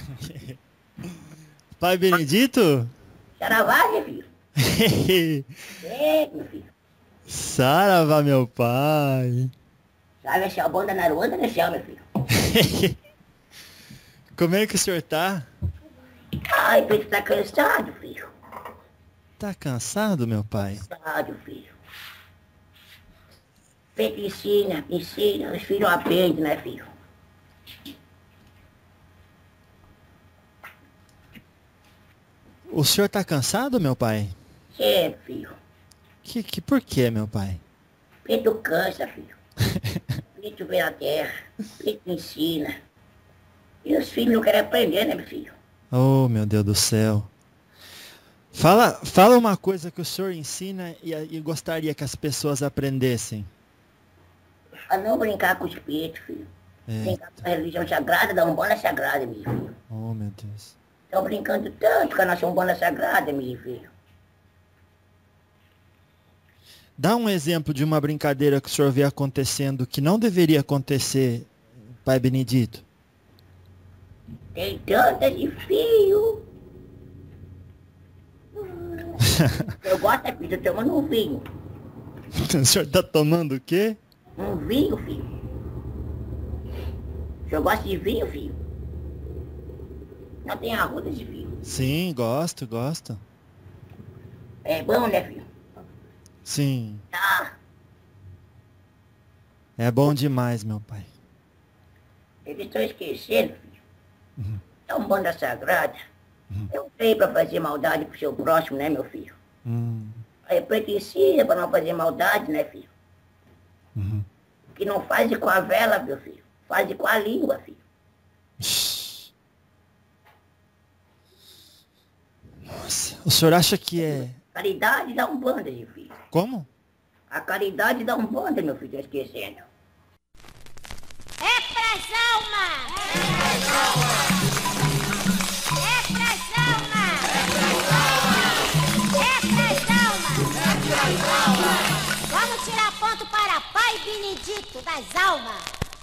Pai Benedito? Saravá, meu filho. É, meu filho. Saravá, meu pai. Sabe, esse é o bom da Naruanda, né, céu, meu filho? Como é que o senhor tá? Ai, Pedro, tá cansado, filho. Tá cansado, meu pai? Cansado, filho. Pedro ensina, os filhos aprendem, né, filho? O senhor tá cansado, meu pai? Sempre, filho. Por quê, meu pai? Pedro cansa, filho. Pedro vê a terra, Pedro ensina. E os filhos não querem aprender, né, meu filho? Oh, meu Deus do céu. Fala uma coisa que o senhor ensina e gostaria que as pessoas aprendessem. A não brincar com os peitos, filho. Brincar Eita. com a religião sagrada, da Umbanda sagrada, meu filho. Oh, meu Deus. Estão brincando tanto com a nossa Umbanda sagrada, meu filho. Dá um exemplo de uma brincadeira que o senhor vê acontecendo que não deveria acontecer, pai Benedito. Tem tanta de fio. Eu gosto, filho, eu tomando um vinho. O senhor tá tomando o quê? Um vinho, filho. O senhor gosta de vinho, filho? Não tem arruda de vinho. Sim, gosto. É bom, né, filho? Sim, Ah, é bom demais, meu pai. eles estão esquecendo, filho. É um banda sagrada. Eu tenho pra fazer maldade pro seu próximo, né, meu filho? Hum, Aí precisa pra não fazer maldade, né, filho? uhum. Que não faz com a vela, meu filho. Faz com a língua, filho. Nossa, o senhor acha que é... Caridade dá um banda, meu filho. Como? A caridade dá um banda, meu filho, tô esquecendo. É pras almas! É pras almas! É pras almas! É pras almas! Vamos tirar ponto para Pai Benedito das almas!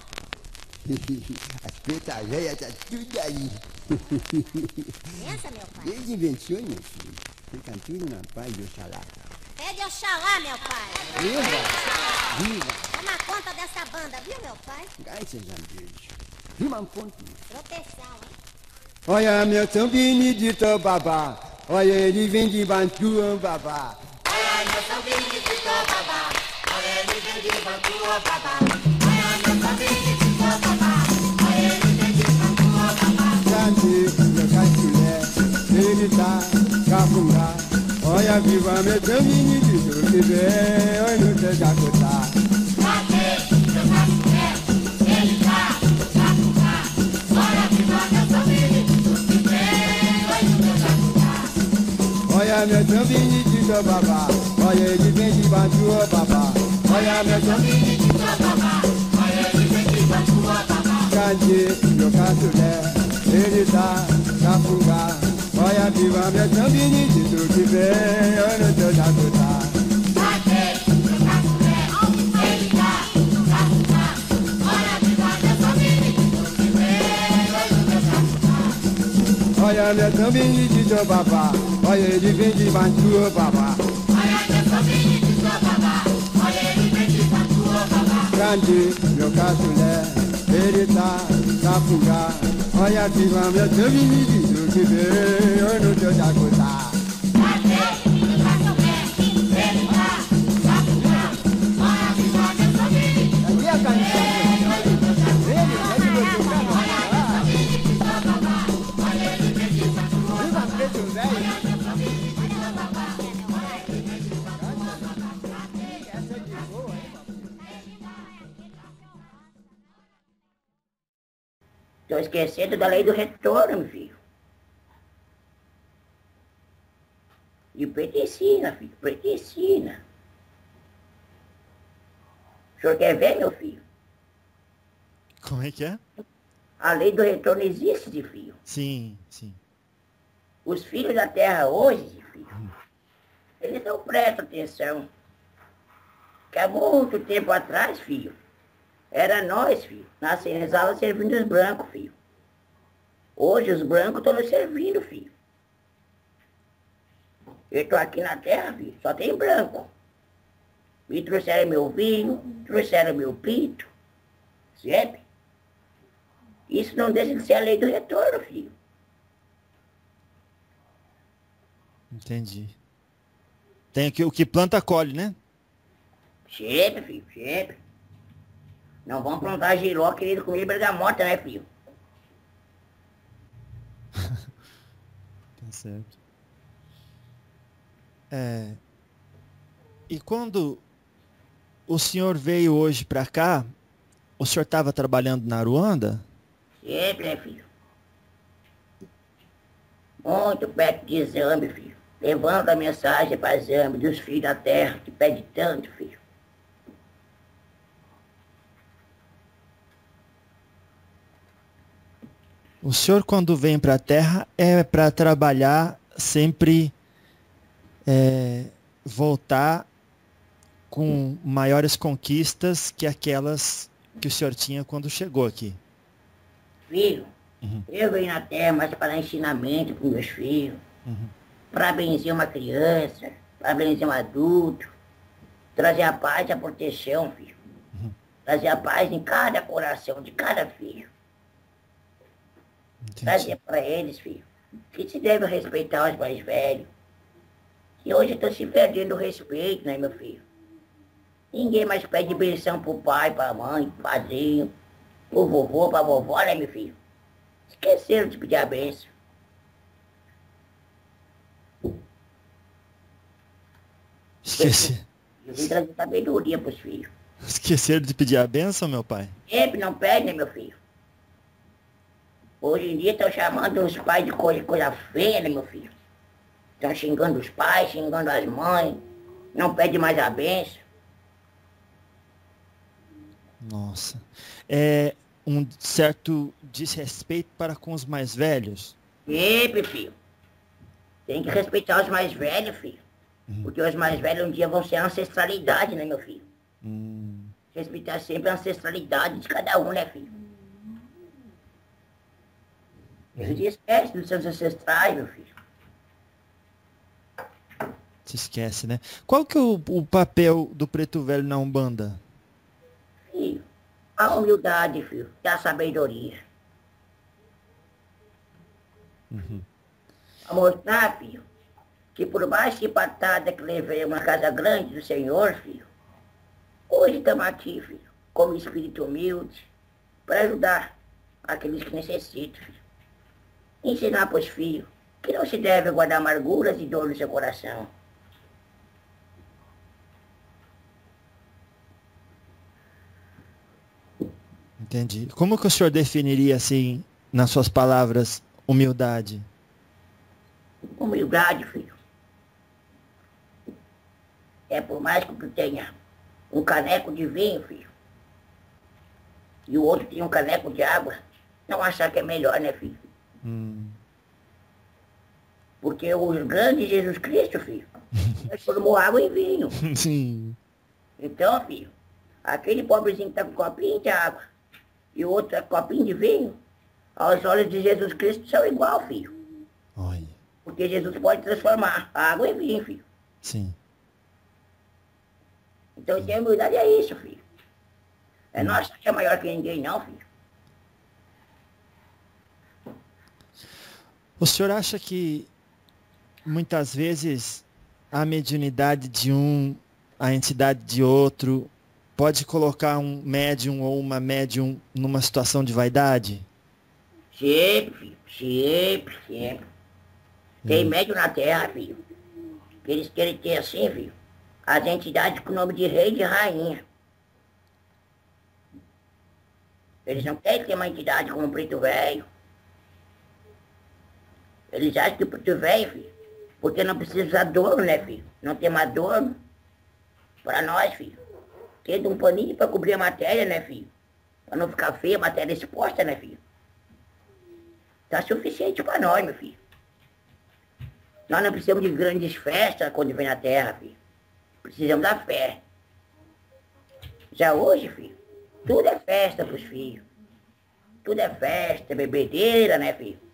As pretas velhas tá tudo aí. Pensa, meu pai. Desde invenções, meu filho. Ficam tudo na paz do Oxalá. Pede Oxalá, meu pai. Viva! Toma conta dessa banda, viu, meu pai? Graças a Deus. Viva um ponto. Proteção, hein? Olha meu São Benedito, babá. Olha ele vem de Bantu, babá. Olha meu São Benedito, babá. Olha ele vem de Bantu, babá. Olha meu São Benedito, babá. Olha ele vem de Bantu, babá. Cante, meu caçulé. Ele tá capunga. Olha viva meu São Benedito, que vem, olha no teu jacotá. Cadê meu café? Ele tá capunga. Olha viva meu São Benedito, que vem, olha no teu jacotá. Olha meu São Benedito, babá. Olha ele vem de Bantu, babá. Olha meu São Benedito, babá. Olha ele vem de Bantu, babá. Cante, meu caçulé. Ele tá capunga. Olha viva meu São Benedito, que vem, olha no teu jacotá. Cadê meu café? Ele tá capunga. Olha viva meu São Benedito, que vem, olha no teu jacotá. Olha meu São Benedito, babá. Olha ele vem de Bantu, babá. Olha meu São Benedito, babá. Olha ele vem de Bantu, babá. Grande, meu caçulé. Ele tá capunga. Olha viva meu São Benedito, que vem, olha no teu jacotá. Cadê meu café? Ele tá capunga. Olha viva meu São Benedito. Aqui a canção. Viva preto velho. Essa é de boa, hein? Tô esquecendo da lei do retorno, meu filho. E pretensina, filho, pretensina. O senhor quer ver, meu filho? Como é que é? A lei do retorno existe, filho. Sim. Os filhos da terra hoje, filho, eles não prestam atenção. Que há muito tempo atrás, filho, era nós, filho, nas senzalas servindo os brancos, filho. Hoje os brancos estão nos servindo, filho. Eu tô aqui na terra, filho, só tem branco. Me trouxeram meu vinho, trouxeram meu pinto, certo? Isso não deixa de ser a lei do retorno, filho. Entendi. Tem aqui o que planta colhe, né? Sempre, filho, sempre. Não vão plantar giló querido comer bergamota, né, filho? Tá certo. E quando o senhor veio hoje pra cá, o senhor estava trabalhando na Aruanda? Sempre, né, filho? Muito perto de Zambi, filho. Levando a mensagem para Zambi dos filhos da terra que pede tanto, filho. O senhor, quando vem para a Terra, é para trabalhar sempre voltar com maiores conquistas que aquelas que o senhor tinha quando chegou aqui. Filho, eu venho na terra mais para dar ensinamento para meus filhos, para benzer uma criança, para benzer um adulto, trazer a paz e a proteção, filho. Trazer a paz em cada coração de cada filho. Entendi. Trazer para eles, filho, que se deve respeitar os mais velhos. Que hoje estão se perdendo o respeito, né, meu filho? Ninguém mais pede benção pro pai, pra mãe, pro padrinho, pro vovô, pra vovó, né, meu filho? Esqueceram de pedir a benção. Esqueci. Eu vim trazer sabedoria pros filhos. Esqueceram de pedir a benção, meu pai? Sempre não pede, né, meu filho? Hoje em dia estão chamando os pais de coisa feia, né, meu filho? Estão xingando os pais, xingando as mães. Não pede mais a benção. Nossa. É um certo desrespeito para com os mais velhos? Sempre, filho. Tem que respeitar os mais velhos, filho. Porque os mais velhos um dia vão ser a ancestralidade, né, meu filho? Respeitar sempre a ancestralidade de cada um, né, filho? Eles esquecem dos seus ancestrais, meu filho. Se esquece, né? Qual que é o papel do preto velho na Umbanda? Filho, a humildade, filho, e a sabedoria. A mostrar, filho, que por mais que patada que levei uma casa grande do Senhor, filho, hoje estamos aqui, filho, como espírito humilde, para ajudar aqueles que necessitam, filho. Ensinar para os filhos que não se deve guardar amarguras e dor no seu coração. Entendi. Como que o senhor definiria, assim, nas suas palavras, humildade? Humildade, filho. É por mais que tu tenha um caneco de vinho, filho, e o outro tem um caneco de água, não achar que é melhor, né, filho? Porque o grande Jesus Cristo, filho, transformou água em vinho. Sim. Então, filho, aquele pobrezinho que tá com um copinho de água e o outro tá com um copinho de vinho, aos olhos de Jesus Cristo são igual, filho. Olha. Porque Jesus pode transformar a água em vinho, filho. Sim. Então, ter humildade é isso, filho. É nós que é maior que ninguém, não, filho. O senhor acha que muitas vezes a mediunidade de um, a entidade de outro, pode colocar um médium ou uma médium numa situação de vaidade? Sempre, filho. Sempre, sempre. Tem médium na terra, filho. Que eles querem ter assim, filho, as entidades com o nome de rei e de rainha. Eles não querem ter uma entidade como o preto velho. Eles acham que o preto velho, filho, porque não precisa usar adorno, né, filho? Não tem mais adorno. Para nós, filho. Tendo um paninho para cobrir a matéria, né, filho? Para não ficar feia a matéria exposta, né, filho? Tá suficiente para nós, meu filho. Nós não precisamos de grandes festas quando vem na terra, filho. Precisamos da fé. Já hoje, filho, tudo é festa pros filhos. Tudo é festa, bebedeira, né, filho?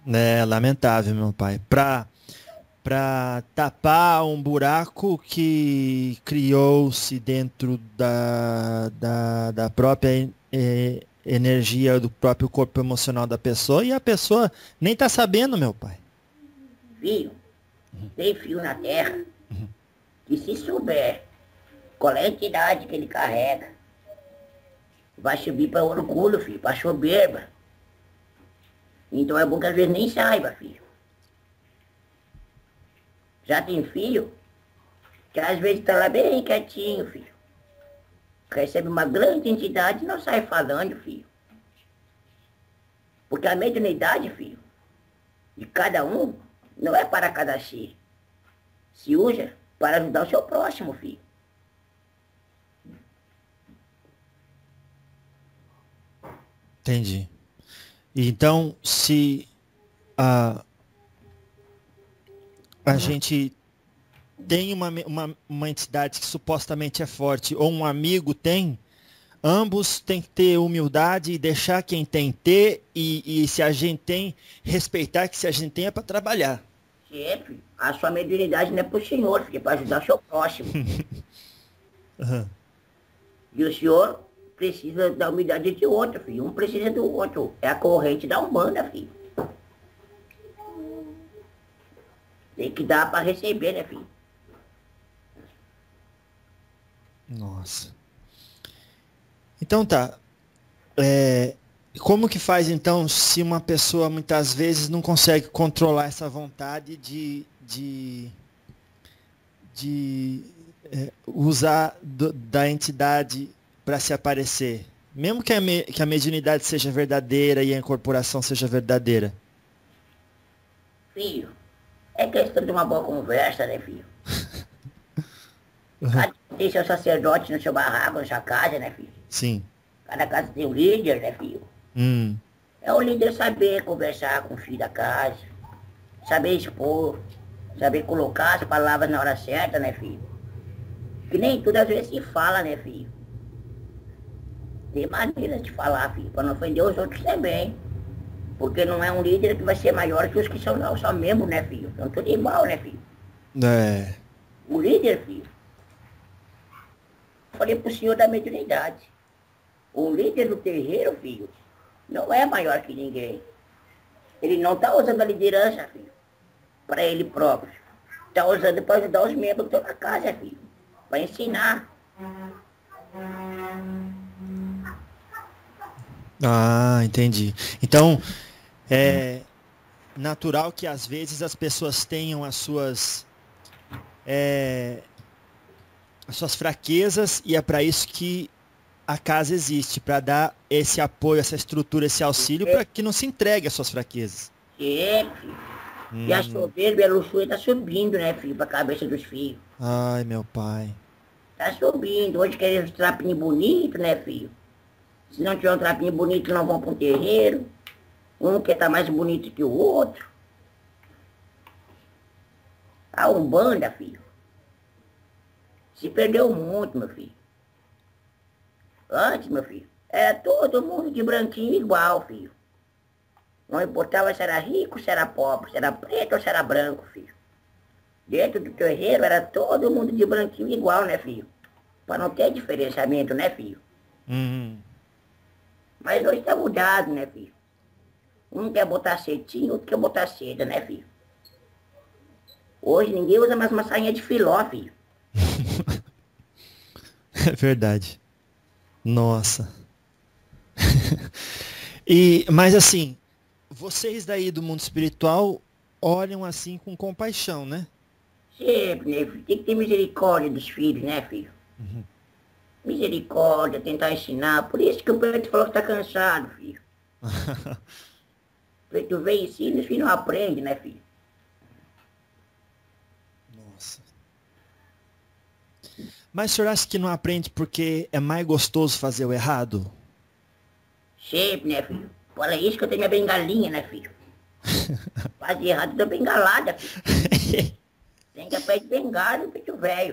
É lamentável, meu pai. Para tapar um buraco que criou-se dentro da própria energia do próprio corpo emocional da pessoa e a pessoa nem tá sabendo, meu pai. Filho, tem fio na terra que se souber qual é a entidade que ele carrega, vai subir para orgulho, filho, para soberba. Então é bom que às vezes nem saiba, filho. Já tem filho que às vezes está lá bem quietinho, filho. Recebe uma grande entidade e não sai falando, filho. Porque a mediunidade, filho, de cada um, não é para cada si. Se usa para ajudar o seu próximo, filho. Entendi. Então, se a gente tem uma entidade que supostamente é forte, ou um amigo tem, ambos têm que ter humildade e deixar quem tem ter, e se a gente tem, respeitar que se a gente tem é para trabalhar. Sempre. A sua mediunidade não é para o senhor, filho, é para ajudar o seu próximo. Uhum. E o senhor precisa da humildade de outro, filho. Um precisa do outro. É a corrente da Umbanda, filho. Tem que dar para receber, né, filho? Nossa. Então tá. Como que faz então se uma pessoa muitas vezes não consegue controlar essa vontade de usar da entidade para se aparecer? Mesmo que a mediunidade seja verdadeira e a incorporação seja verdadeira. Filho, é questão de uma boa conversa, né, filho? Cada um tem seu sacerdote no seu barraco, na sua casa, né, filho? Sim. Cada casa tem um líder, né, filho? É o líder saber conversar com o filho da casa, saber expor, saber colocar as palavras na hora certa, né, filho? Que nem tudo às vezes se fala, né, filho? Tem maneiras de falar, filho, para não ofender os outros também. Porque não é um líder que vai ser maior que os que são só membros, né, filho? São tudo igual, né, filho? É. O líder, filho, falei pro senhor da mediunidade. O líder do terreiro, filho, não é maior que ninguém. Ele não está usando a liderança, filho, para ele próprio. Está usando para ajudar os membros que estão na casa, filho. Para ensinar. Ah, entendi. Então, é natural que às vezes as pessoas tenham as suas fraquezas e é para isso que a casa existe, para dar esse apoio, essa estrutura, esse auxílio, para que não se entregue às suas fraquezas. É, filho. E a soberba e a luxúria está subindo, né, filho, para a cabeça dos filhos. Ai, meu pai. Tá subindo. Hoje querem os trapinhos bonitos, né, filho? Se não tiver um trapinho bonito, não vão para um terreiro. Um quer estar mais bonito que o outro. A Umbanda, filho, se perdeu muito, meu filho. Antes, meu filho, era todo mundo de branquinho igual, filho. Não importava se era rico, se era pobre, se era preto ou se era branco, filho. Dentro do terreiro era todo mundo de branquinho igual, né, filho? Para não ter diferenciamento, né, filho? Mas hoje tá mudado, né, filho? Um quer botar cetinho, outro quer botar seda, né, filho? Hoje ninguém usa mais uma sainha de filó, filho. É verdade. Nossa. Mas assim, vocês daí do mundo espiritual olham assim com compaixão, né? Sempre, né, filho? Tem que ter misericórdia dos filhos, né, filho? Misericórdia, tentar ensinar. Por isso que o preto falou que tá cansado, filho. O preto vem e ensina, os filhos não aprendem, né, filho? Nossa. Mas o senhor acha que não aprende porque é mais gostoso fazer o errado? Sempre, né, filho? Fala isso que eu tenho minha bengalinha, né, filho? Faz errado da bengalada, filho. Tem que apertar de bengala no peito velho.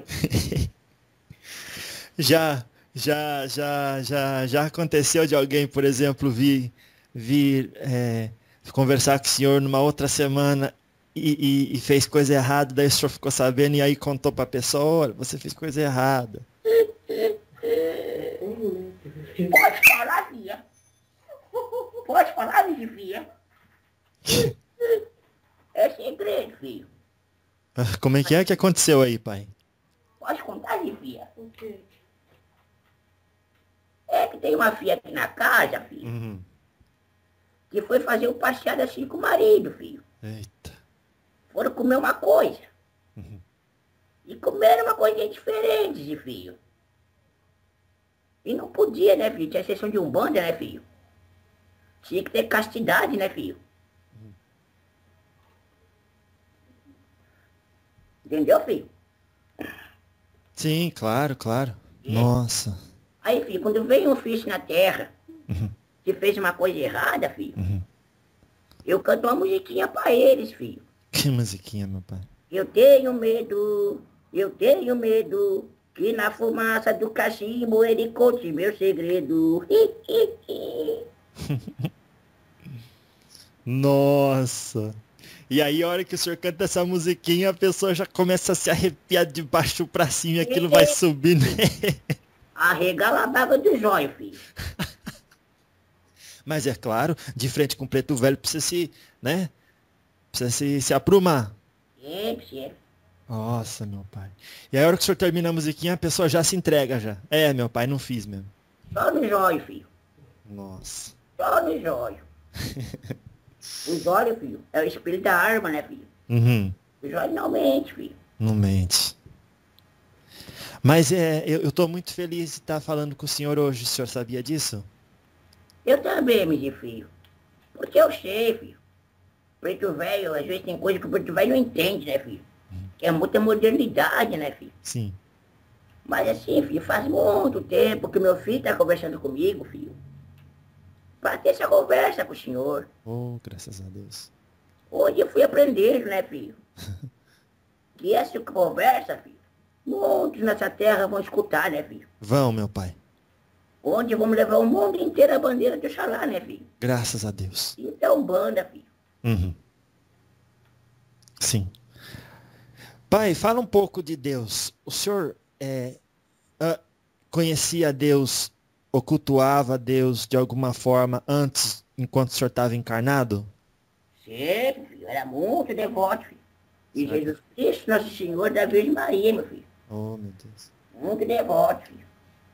Já aconteceu de alguém, por exemplo, vir conversar com o senhor numa outra semana e fez coisa errada, daí o senhor ficou sabendo e aí contou pra pessoa, olha, você fez coisa errada. Pode falar, filha. Pode falar, minha filha. É segredo, filho. Ah, como é que aconteceu aí, pai? Pode contar, minha filha. É que tem uma filha aqui na casa, filho, Uhum. que foi fazer um passeado assim com o marido, filho. Eita. Foram comer uma coisa. E comeram uma coisinha diferente, filho. E não podia, né, filho? Tinha sessão de umbanda, né, filho? Tinha que ter castidade, né, filho? Entendeu, filho? Sim, claro, claro. É. Nossa. Aí, filho, quando veio um filho na terra, que fez uma coisa errada, filho, eu canto uma musiquinha pra eles, filho. Que musiquinha, meu pai. Eu tenho medo, que na fumaça do cachimbo ele conte meu segredo. Nossa. E aí, a hora que o senhor canta essa musiquinha, a pessoa já começa a se arrepiar de baixo pra cima e aquilo vai subindo. Arregala a baba do zóio, filho. Mas é claro, de frente com o preto velho precisa se, né? Precisa se aprumar. Sempre. Nossa, meu pai. E aí, a hora que o senhor termina a musiquinha, a pessoa já se entrega já. É, meu pai, não fiz mesmo. Só no zóio, filho. Nossa. Só no zóio. O zóio, filho, é o espírito da arma, né, filho? Uhum. O zóio não mente, filho. Não mente. Mas eu tô muito feliz de estar falando com o senhor hoje. O senhor sabia disso? Eu também, meu filho. Porque eu sei, filho. Preto velho, às vezes tem coisa que o preto velho não entende, né, filho? Que é muita modernidade, né, filho? Sim. Mas assim, filho, faz muito tempo que meu filho tá conversando comigo, filho. Pra ter essa conversa com o senhor. Oh, graças a Deus. Hoje eu fui aprendendo, né, filho? Que essa conversa, filho, muitos nessa terra vão escutar, né, filho? Vão, meu pai. Onde vamos levar o mundo inteiro a bandeira de Oxalá, né, filho? Graças a Deus. Então, banda, filho. Uhum. Sim. Pai, fala um pouco de Deus. O senhor conhecia Deus ou cultuava Deus de alguma forma antes, enquanto o senhor estava encarnado? Sempre, filho. Era muito devoto, filho. E Certo. Jesus Cristo, Nosso Senhor da Virgem Maria, meu filho. Oh, meu Deus. Muito devoto, filho.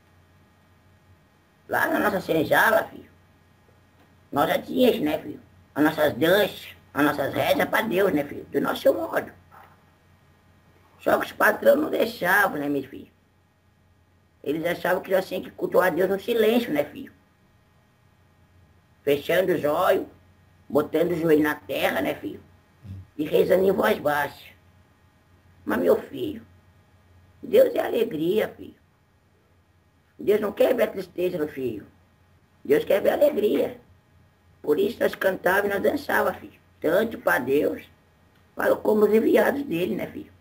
Lá na nossa senzala, filho, nós já tínhamos, né, filho? As nossas danças, as nossas rezas para Deus, né, filho? Do nosso modo. Só que os patrões não deixavam, né, meu filho? Eles achavam que nós tínhamos que cultuar Deus no silêncio, né, filho? Fechando os olhos, botando o joelho na terra, né, filho? E rezando em voz baixa. Mas, meu filho, Deus é alegria, filho. Deus não quer ver a tristeza no filho. Deus quer ver a alegria. Por isso nós cantávamos e nós dançávamos, filho. Tanto para Deus, como os enviados dele, né, filho?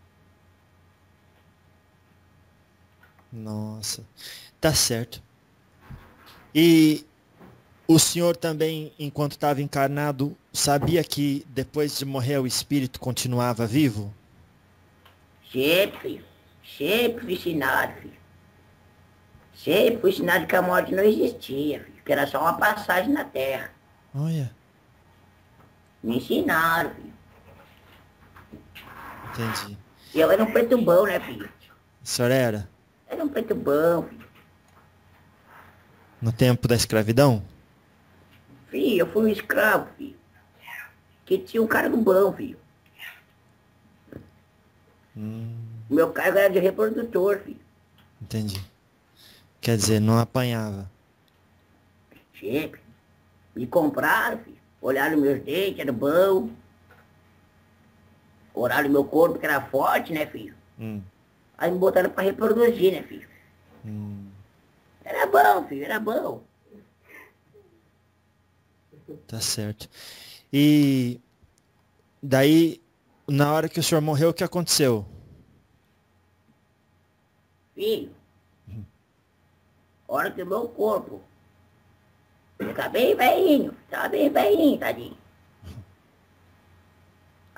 Nossa. Tá certo. E o senhor também, enquanto estava encarnado, sabia que depois de morrer o espírito continuava vivo? Sempre, filho. Sempre fui ensinado, filho. Sempre fui ensinado que a morte não existia, filho. Que era só uma passagem na terra. Olha, Me ensinaram, filho. entendi. E eu era um preto bom, né, filho? O senhor era Era um preto bom, filho. no tempo da escravidão? Filho, eu fui um escravo, filho. Que tinha um cargo bom, filho. O meu cargo era de reprodutor, filho. Entendi. Quer dizer, não apanhava. Sempre. Me compraram, filho. Olharam meus dentes, era bom. Olharam meu corpo, que era forte, né, filho? Aí me botaram pra reproduzir, né, filho? Era bom, filho, era bom. Tá certo. E daí, na hora que o senhor morreu, o que aconteceu? Filho, hora que o meu corpo fica bem velhinho, tadinho.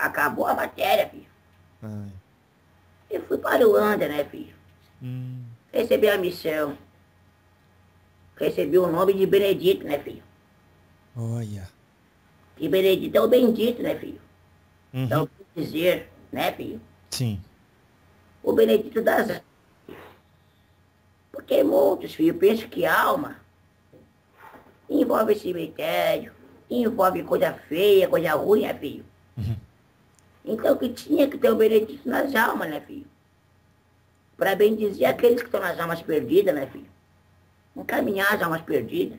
Acabou a matéria, filho. Ai. Eu fui para o Anda, né, filho? Recebi a missão. Recebi o nome de Benedito, né, filho? Olha. E Benedito é o bendito, né, filho? É Uhum. o dizer, né, filho? Sim. O Benedito das almas. Porque muitos, filho, pensam que alma envolve cemitério, envolve coisa feia, coisa ruim, né, filho? Então que tinha que ter o Benedito nas almas, né, filho? Para bendizer aqueles que estão nas almas perdidas, né, filho? Encaminhar as almas perdidas.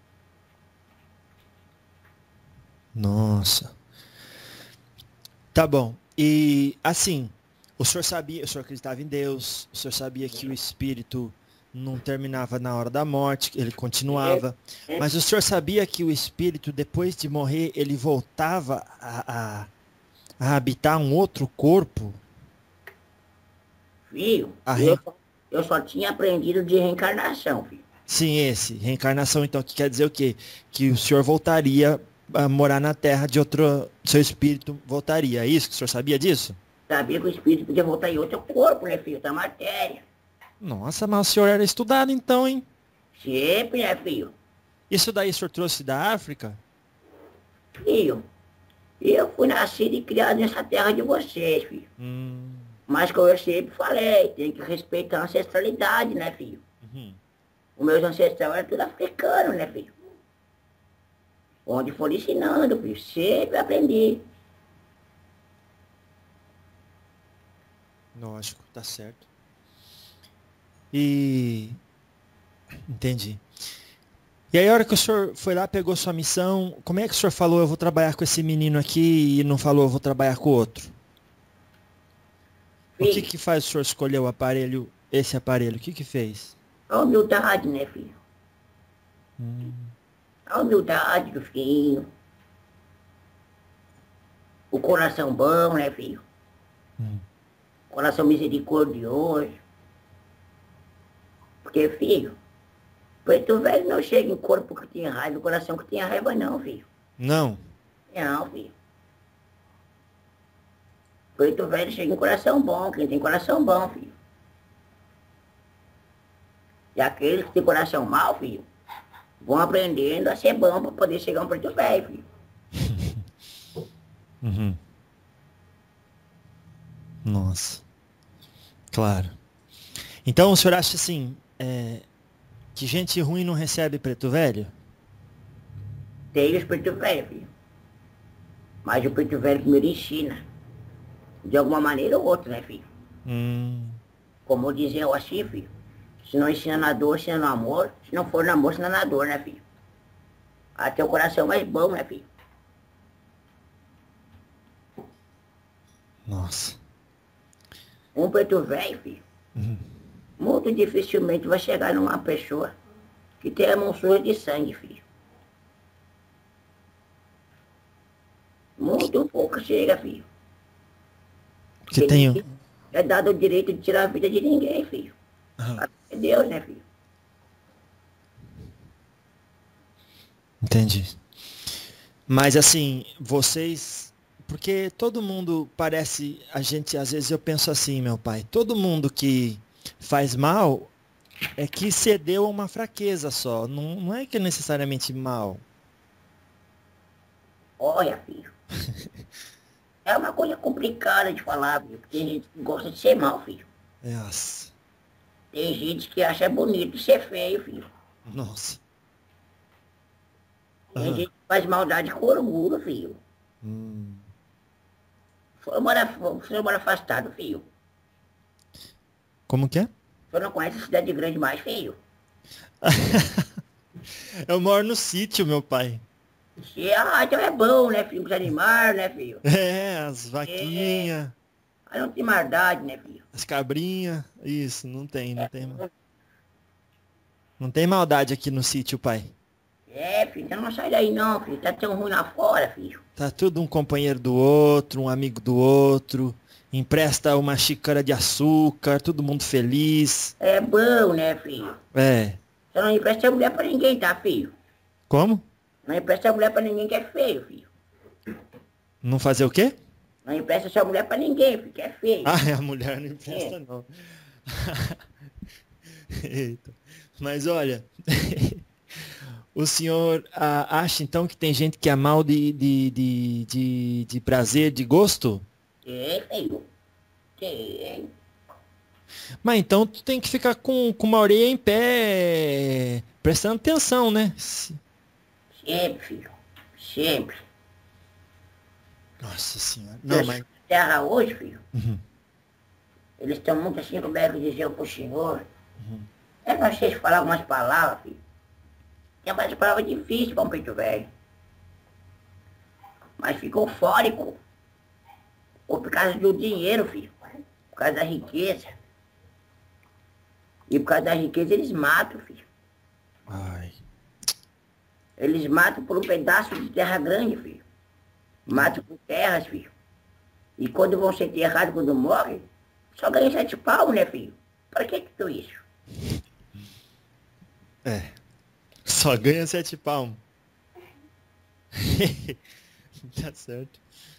Nossa. Tá bom. E assim, o senhor sabia, o senhor acreditava em Deus, o senhor sabia que o espírito não terminava na hora da morte, ele continuava. Mas o senhor sabia que o espírito, depois de morrer, ele voltava a habitar um outro corpo? Filho, A eu só tinha aprendido de reencarnação, filho. Sim, esse. Reencarnação, então, que quer dizer o quê? Que o senhor voltaria a morar na Terra de outro... Seu espírito voltaria. É isso que o senhor sabia disso? Sabia que o espírito podia voltar em outro corpo, né, filho? Da matéria. Nossa, mas o senhor era estudado então, hein? Sempre, né, filho? Isso daí o senhor trouxe da África? Filho, eu fui nascido e criado nessa terra de vocês, filho. Mas como eu sempre falei, tem que respeitar a ancestralidade, né, filho? Os meus ancestrais eram tudo africano, né, filho? Onde foram ensinando, filho, sempre aprendi. Lógico, tá certo. E... Entendi. E aí a hora que o senhor foi lá, pegou sua missão, como é que o senhor falou, eu vou trabalhar com esse menino aqui, e não falou, eu vou trabalhar com o outro? O Filho, que faz o senhor escolher o aparelho, esse aparelho? O que fez? a humildade, né, filho? A humildade do filho. O coração bom, né, filho? Coração misericordioso. Porque, filho, preto velho não chega em corpo que tem raiva, coração que tem raiva não, filho. Não. Não, filho. Preto velho chega em coração bom, quem tem coração bom, filho. E aqueles que têm coração mau, filho, vão aprendendo a ser bom para poder chegar um preto velho, filho. Nossa. Claro. Então o senhor acha assim, que gente ruim não recebe preto velho? Tem os preto velho, filho. Mas o preto velho primeiro ensina. De alguma maneira ou outra, né, filho? Como dizia o assim, filho. Se não ensina na dor, ensina no amor. Se não for no amor, ensina na dor, né, filho? Até o coração mais bom, né, filho? Nossa. Um preto velho, filho, muito dificilmente vai chegar numa pessoa que tenha mão suja de sangue, filho. Muito pouco chega, filho. Que tenho. É dado o direito de tirar a vida de ninguém, filho. É Deus, né, filho? Entendi. Mas assim, vocês... Porque todo mundo parece... A gente, às vezes eu penso assim, meu pai. Todo mundo que faz mal é que cedeu a uma fraqueza só. Não é que é necessariamente mal. Olha, filho. É uma coisa complicada de falar, filho. Porque tem gente que gosta de ser mal, filho. Nossa. Tem gente que acha bonito ser feio, filho. Nossa. Tem gente que faz maldade com orgulho, filho. O senhor mora afastado, filho. Como que é? O senhor não conhece a cidade grande mais, filho? Eu moro no sítio, meu pai. Então é bom, né, filho? Com os animais, né, filho? É, as vaquinhas, Aí não tem maldade, né, filho? as cabrinhas. Isso, não tem. Não tem maldade aqui no sítio, pai. Filho, então não sai daí não, filho. Tá tão ruim lá fora, filho. Tá tudo um companheiro do outro, um amigo do outro. Empresta uma xícara de açúcar, todo mundo feliz. É bom, né, filho? É. Você não empresta mulher pra ninguém, tá, filho? Como? Não empresta mulher pra ninguém que é feio, filho. Não fazer o quê? Não empresta sua mulher pra ninguém, filho, que é feio. Ah, a mulher não empresta, não. Eita. Mas olha, o senhor acha então que tem gente que é mal de prazer, de gosto? Tem, filho. Tem. Mas então tu tem que ficar com uma orelha em pé, prestando atenção, né? Sempre, filho. Sempre. Nossa senhora. Não, Deus, mas. terra hoje, filho. Uhum. Eles estão muito assim, como é que dizer pro senhor. Eu não sei se falar algumas palavras, filho. É mais palavras difíceis para um peito velho. Mas ficou eufórico. Ou por causa do dinheiro, filho. Por causa da riqueza. E por causa da riqueza eles matam, filho. Ai. Eles matam por um pedaço de terra grande, filho. Matam por terras, filho. E quando vão ser enterrados, quando morrem, só ganham 7 palmos, né, filho? Para que tudo isso? É. Só ganha 7 palmos. Tá certo.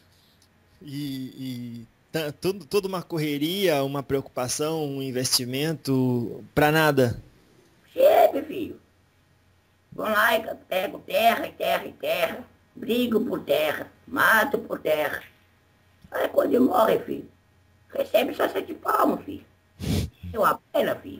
E tá toda uma correria, uma preocupação, um investimento pra nada. Sempre, filho. Vão lá e pegam terra, terra e terra. Brigam por terra. Matam por terra. Aí quando morre, filho, recebe só 7 palmos, filho. É uma pena, filho.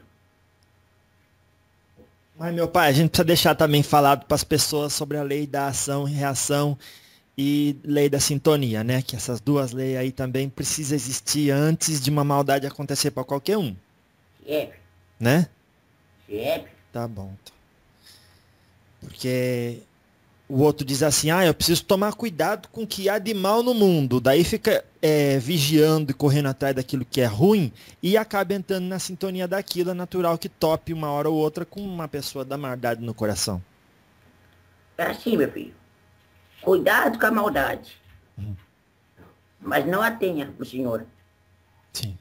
Mas, meu pai, a gente precisa deixar também falado para as pessoas sobre a lei da ação e reação e lei da sintonia, né? Que essas duas leis aí também precisam existir antes de uma maldade acontecer para qualquer um, Sempre, né? sempre. Tá bom. Então. Porque o outro diz assim, eu preciso tomar cuidado com o que há de mal no mundo. Daí fica vigiando e correndo atrás daquilo que é ruim e acaba entrando na sintonia daquilo. É natural que tope uma hora ou outra com uma pessoa da maldade no coração. É assim, meu filho. Cuidado com a maldade. Mas não a tenha pro senhor. Sim.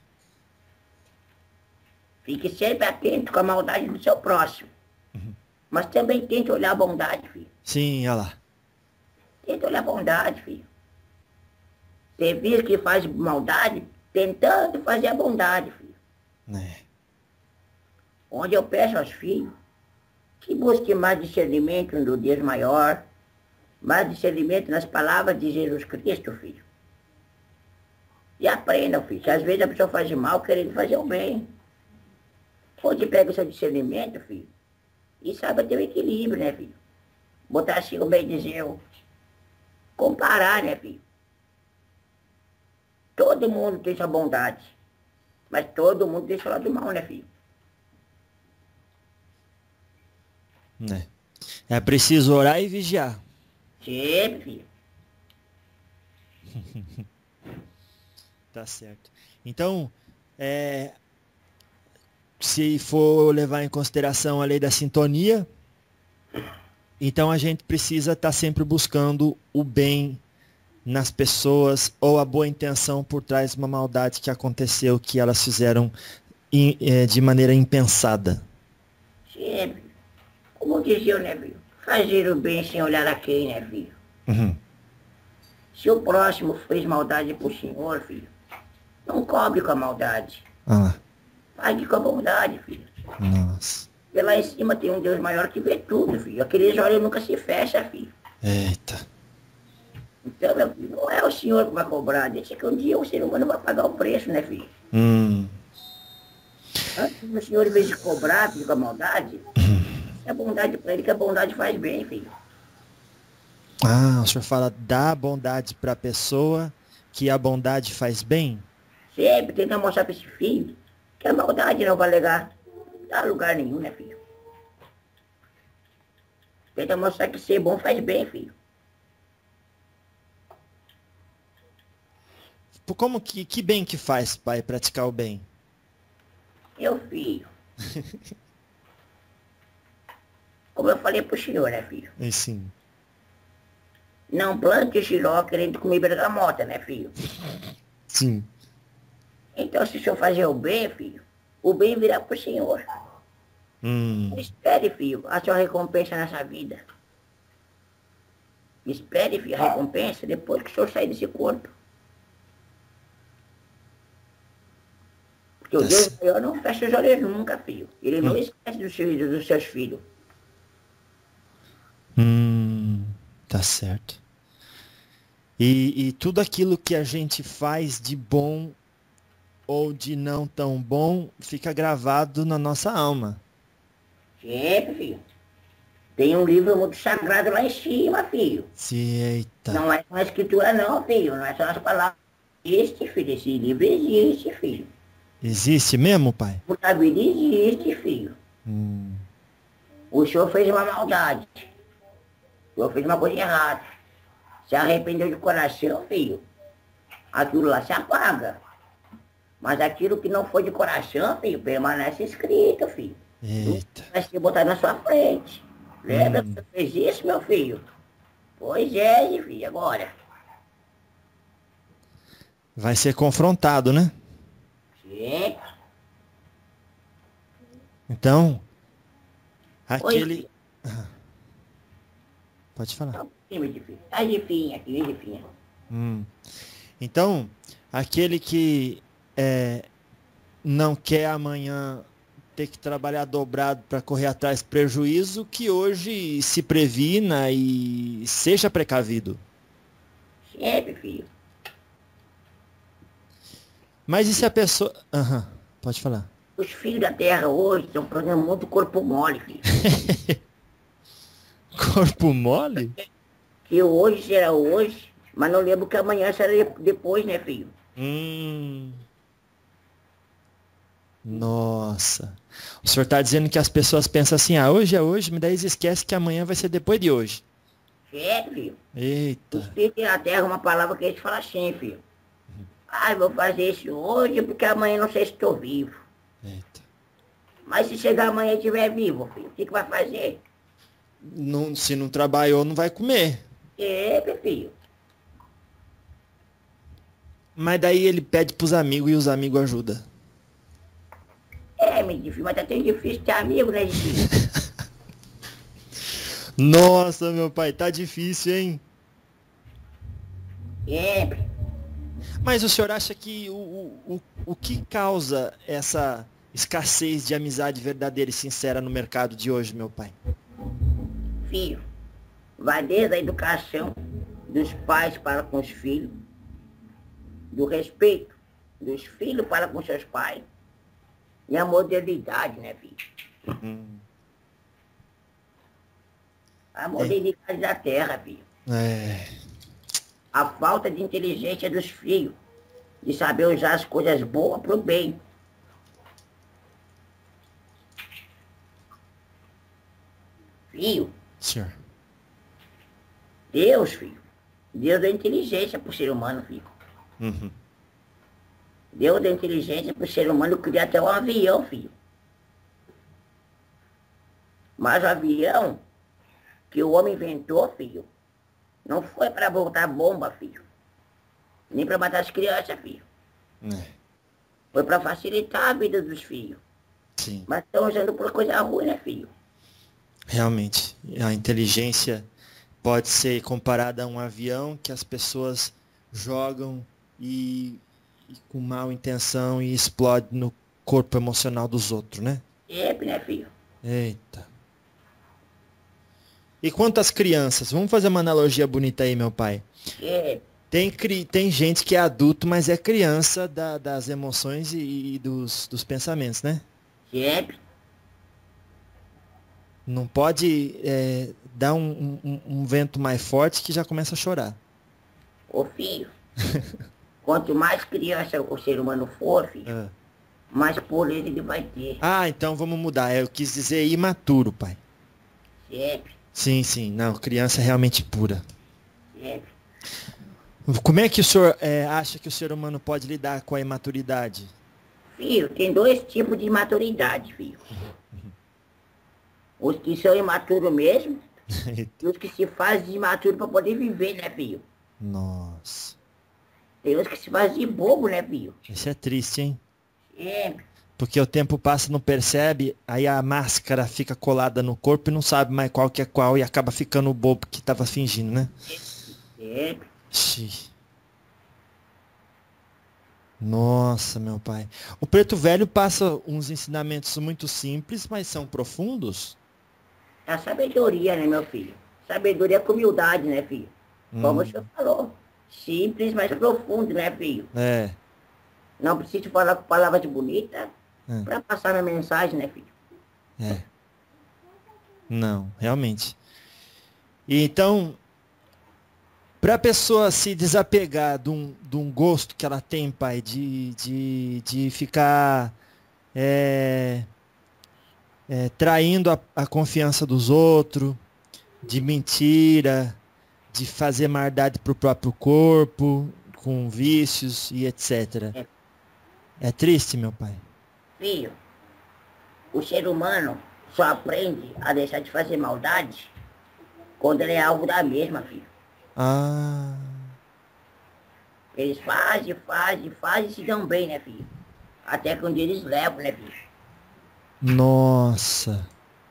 Fique sempre atento com a maldade do seu próximo. Mas também tente olhar a bondade, filho. Sim, olha lá. Tenta olhar a bondade, filho. Tem filho que faz maldade tentando fazer a bondade, filho. É. Onde eu peço aos filhos que busquem mais discernimento do Deus maior, mais discernimento nas palavras de Jesus Cristo, filho. E aprendam, filho, que às vezes a pessoa faz mal querendo fazer o bem. Onde pega o seu discernimento, filho, e saiba ter o equilíbrio, né, filho? Botar assim, como bem dizer, comparar, né, filho? Todo mundo tem sua bondade, mas todo mundo tem seu lado mal, né, filho? É preciso orar e vigiar. Sempre, filho. Tá certo. Então, se for levar em consideração a lei da sintonia, então a gente precisa estar sempre buscando o bem nas pessoas ou a boa intenção por trás de uma maldade que aconteceu, que elas fizeram de maneira impensada. Sempre. Como dizia, né, filho? Fazer o bem sem olhar a quem, né, filho? Uhum. Se o próximo fez maldade pro senhor, filho, não cobre com a maldade. Ah, Pague com a bondade, filho. nossa. Porque lá em cima tem um Deus maior que vê tudo, filho. Aqueles olhos nunca se fecham, filho. Eita. Então, meu filho, não é o senhor que vai cobrar. Deixa que um dia o ser humano vai pagar o preço, né, filho? Antes do senhor, em vez de cobrar, filho, com a maldade, é a bondade pra ele, que a bondade faz bem, filho. Ah, o senhor fala da bondade para a pessoa, que a bondade faz bem? Sempre tenta mostrar pra esse filho que a maldade não vai legar a lugar nenhum, né, filho? Tenta mostrar que ser bom faz bem, filho. Como que bem que faz, pai, praticar o bem? Meu filho. Como eu falei pro senhor, né, filho? Sim. Não plante xiló querendo comer bergamota, né, filho? Sim. Então, se o senhor fazer o bem, filho, o bem virá pro senhor. Espere, filho, a sua recompensa nessa vida. Espere, filho, a recompensa depois que o senhor sair desse corpo. Que o Tá Deus certo. maior não fecha os olhos nunca, filho. Ele não esquece dos seus filhos. Tá certo. E tudo aquilo que a gente faz de bom ou de não tão bom fica gravado na nossa alma. Sempre, filho. Tem um livro muito sagrado lá em cima, filho. Eita. Não é só a escritura não, filho. Não é só as palavras. Existe, filho. Esse livro existe, filho. Existe mesmo, pai? A vida existe, filho. O senhor fez uma maldade. O senhor fez uma coisa errada. Se arrependeu de coração, filho. Aquilo lá se apaga. Mas aquilo que não foi de coração, filho, permanece escrito, filho. Eita. Vai ser botado na sua frente. Lembra que você fez isso, meu filho? Pois é, filho, agora. Vai ser confrontado, né? Sempre. Então, Oi, aquele... filho. Pode falar. Tá um time de filho. Tá de finha aqui, de finha. Então, aquele que não quer amanhã ter que trabalhar dobrado para correr atrás de prejuízo, que hoje se previna e seja precavido. Sempre, filho. Mas e se a pessoa... Aham, pode falar. Os filhos da terra hoje estão fazendo muito corpo mole, filho. Corpo mole? Que hoje será hoje, mas não lembro que amanhã será depois, né, filho? Nossa. O senhor está dizendo que as pessoas pensam assim, hoje é hoje, mas daí eles esquecem que amanhã vai ser depois de hoje. É, filho. Os Eita. filhos da terra é uma palavra que eles falam assim, filho. Vou fazer isso hoje porque amanhã não sei se estou vivo. Eita. Mas se chegar amanhã e estiver vivo, filho, o que vai fazer? Não, se não trabalhou, não vai comer. É, filho. Mas daí ele pede pros amigos e os amigos ajudam. Meu filho, mas tá tão difícil ter amigo, né, filho? Nossa, meu pai, tá difícil, hein? Sempre. Mas o senhor acha que o que causa essa escassez de amizade verdadeira e sincera no mercado de hoje, meu pai? Filho, vai desde a educação dos pais para com os filhos, do respeito dos filhos para com seus pais e a modernidade, né, filho? A modernidade da terra, filho. A falta de inteligência dos filhos, de saber usar as coisas boas pro bem. Filho, Senhor. Deus, filho. Deus deu inteligência pro ser humano, filho. Deus deu inteligência pro ser humano criar até um avião, filho. Mas o avião que o homem inventou, filho, não foi para botar bomba, filho. Nem para matar as crianças, filho. Foi para facilitar a vida dos filhos. Sim. Mas estão usando por coisa ruim, né, filho? Realmente, a inteligência pode ser comparada a um avião que as pessoas jogam e com mal intenção e explode no corpo emocional dos outros, né? Sempre, né, filho? Eita. E quanto às crianças? Vamos fazer uma analogia bonita aí, meu pai. Tem gente que é adulto, mas é criança das emoções e dos pensamentos, né? Sempre. Não pode dar um vento mais forte que já começa a chorar. Ô, filho, quanto mais criança o ser humano for, filho, mais pureza ele vai ter. Então vamos mudar. Eu quis dizer imaturo, pai. Sempre. Sim. Não, criança é realmente pura. Sempre. Como é que o senhor acha que o ser humano pode lidar com a imaturidade? Filho, tem dois tipos de imaturidade, filho. Os que são imaturos mesmo e os que se fazem de imaturo para poder viver, né, filho? Nossa. Tem uns que se fazem de bobo, né, filho? Isso é triste, hein? Sempre. Porque o tempo passa, não percebe, aí a máscara fica colada no corpo e não sabe mais qual que é qual e acaba ficando o bobo que tava fingindo, né? Sempre. Ixi. Nossa, meu pai. O Preto Velho passa uns ensinamentos muito simples, mas são profundos. É a sabedoria, né, meu filho? Sabedoria com humildade, né, filho? Como o senhor falou. Simples, mas profundo, né, filho? É, Não preciso falar com palavras bonitas é, para passar minha mensagem, né, filho? é. Não, realmente. E então, para a pessoa se desapegar de um gosto que ela tem, pai, de ficar é, traindo a confiança dos outros, de mentira, de fazer maldade pro próprio corpo, com vícios e etc. É, É triste, meu pai. filho, o ser humano só aprende a deixar de fazer maldade quando ele é alvo da mesma, filho. Ah, Eles fazem e se dão bem, né, filho? Até que um dia eles levam, né, filho? nossa.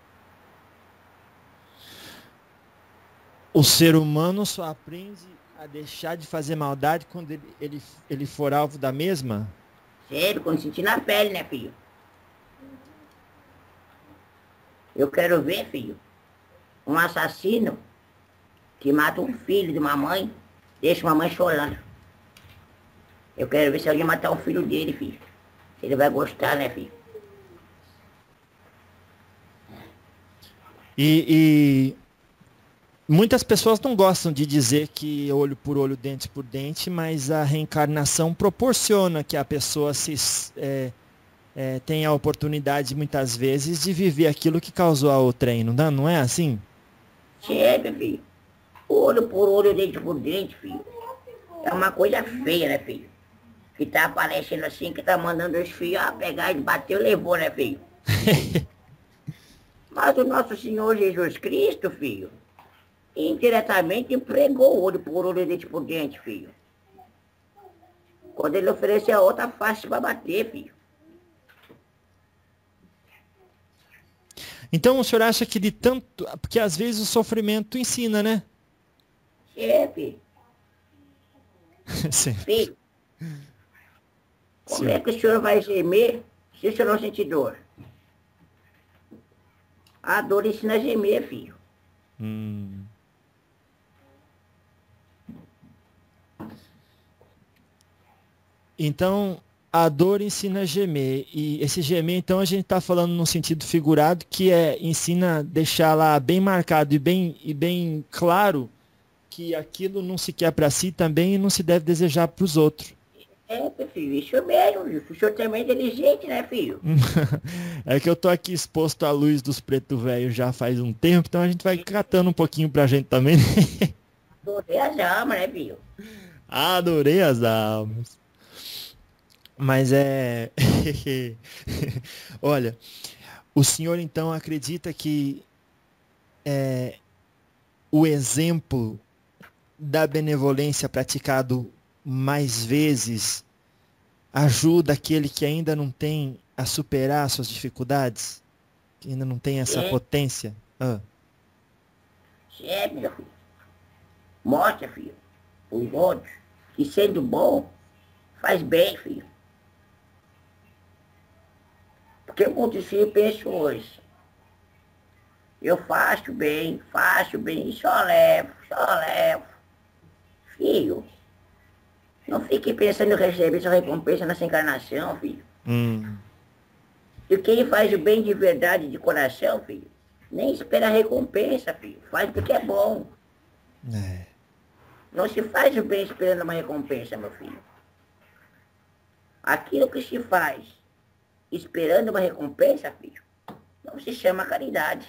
O ser humano só aprende a deixar de fazer maldade quando ele for alvo da mesma? Sempre, quando sentir na pele, né, filho? Eu quero ver, filho, um assassino que mata um filho de uma mãe, deixa uma mãe chorando. Eu quero ver se alguém matar o filho dele, filho. Ele vai gostar, né, filho? E muitas pessoas não gostam de dizer que olho por olho, dente por dente, mas a reencarnação proporciona que a pessoa tenha a oportunidade, muitas vezes, de viver aquilo que causou a outra aí, não dá? Não é assim? Sempre, filho. Olho por olho, dente por dente, filho. É uma coisa feia, né, filho? Que tá aparecendo assim, que tá mandando os filhos pegar e bateu e levou, né, filho? Mas o nosso Senhor Jesus Cristo, filho, indiretamente empregou olho por olho, dente por dente, filho. Quando ele ofereceu a outra face para bater, filho. Então o senhor acha que de tanto. Porque às vezes o sofrimento ensina, né? Filho. Sim. Filho, como Sim. é que o senhor vai gemer se o senhor não sentir dor? A dor ensina a gemer, filho. Então, a dor ensina a gemer. E esse gemer, então, a gente está falando num sentido figurado, que ensina a deixar lá bem marcado e bem claro que aquilo não se quer para si também e não se deve desejar para os outros. Meu filho, isso mesmo, filho. O senhor também é inteligente, né, filho? É que eu tô aqui exposto à luz dos preto velhos já faz um tempo, então a gente vai catando um pouquinho pra gente também. Adorei as almas, né, filho? Adorei as almas. Mas Olha, o senhor então acredita que o exemplo da benevolência praticado mais vezes ajuda aquele que ainda não tem a superar suas dificuldades? Que ainda não tem essa É. potência? Ah, Sempre, meu filho. Mostra, filho, os outros, que sendo bom, faz bem, filho. Porque muitos filhos pensam hoje, eu faço bem, e só levo, só levo. Filho, não fique pensando em receber sua recompensa nessa encarnação, filho. E quem faz o bem de verdade, de coração, filho, nem espera a recompensa, filho. Faz porque é bom. é. Não se faz o bem esperando uma recompensa, meu filho. Aquilo que se faz esperando uma recompensa, filho, não se chama caridade.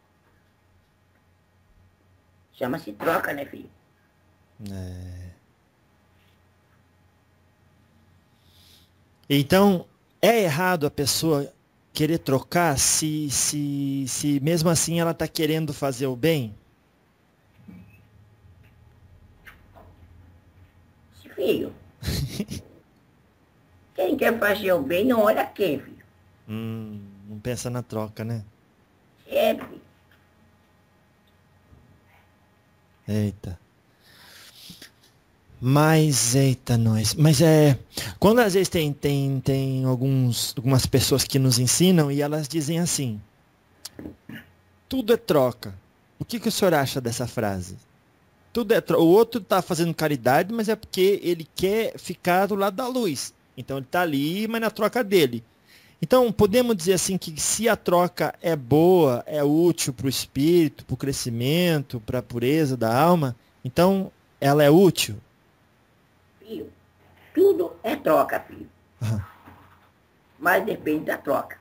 Chama-se troca, né, filho? Então, é errado a pessoa querer trocar se mesmo assim ela está querendo fazer o bem? Filho, quem quer fazer o bem não olha quem, filho. Não pensa na troca, né? Sempre. Eita. Mas, eita, nós. Mas quando às vezes tem algumas pessoas que nos ensinam e elas dizem assim, tudo é troca. O que o senhor acha dessa frase? Tudo é troca. O outro está fazendo caridade, mas é porque ele quer ficar do lado da luz. Então ele está ali, mas na troca dele. Então, podemos dizer assim que se a troca é boa, é útil para o espírito, para o crescimento, para a pureza da alma, então ela é útil? Filho, tudo é troca, filho. Aham. Mas depende da troca.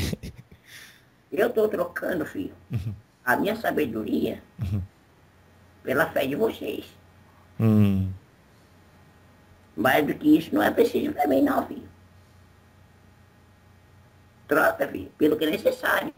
Eu estou trocando, filho, a minha sabedoria pela fé de vocês. Hum. Mais do que isso não é preciso para mim, não, filho. Troca, filho, pelo que é necessário.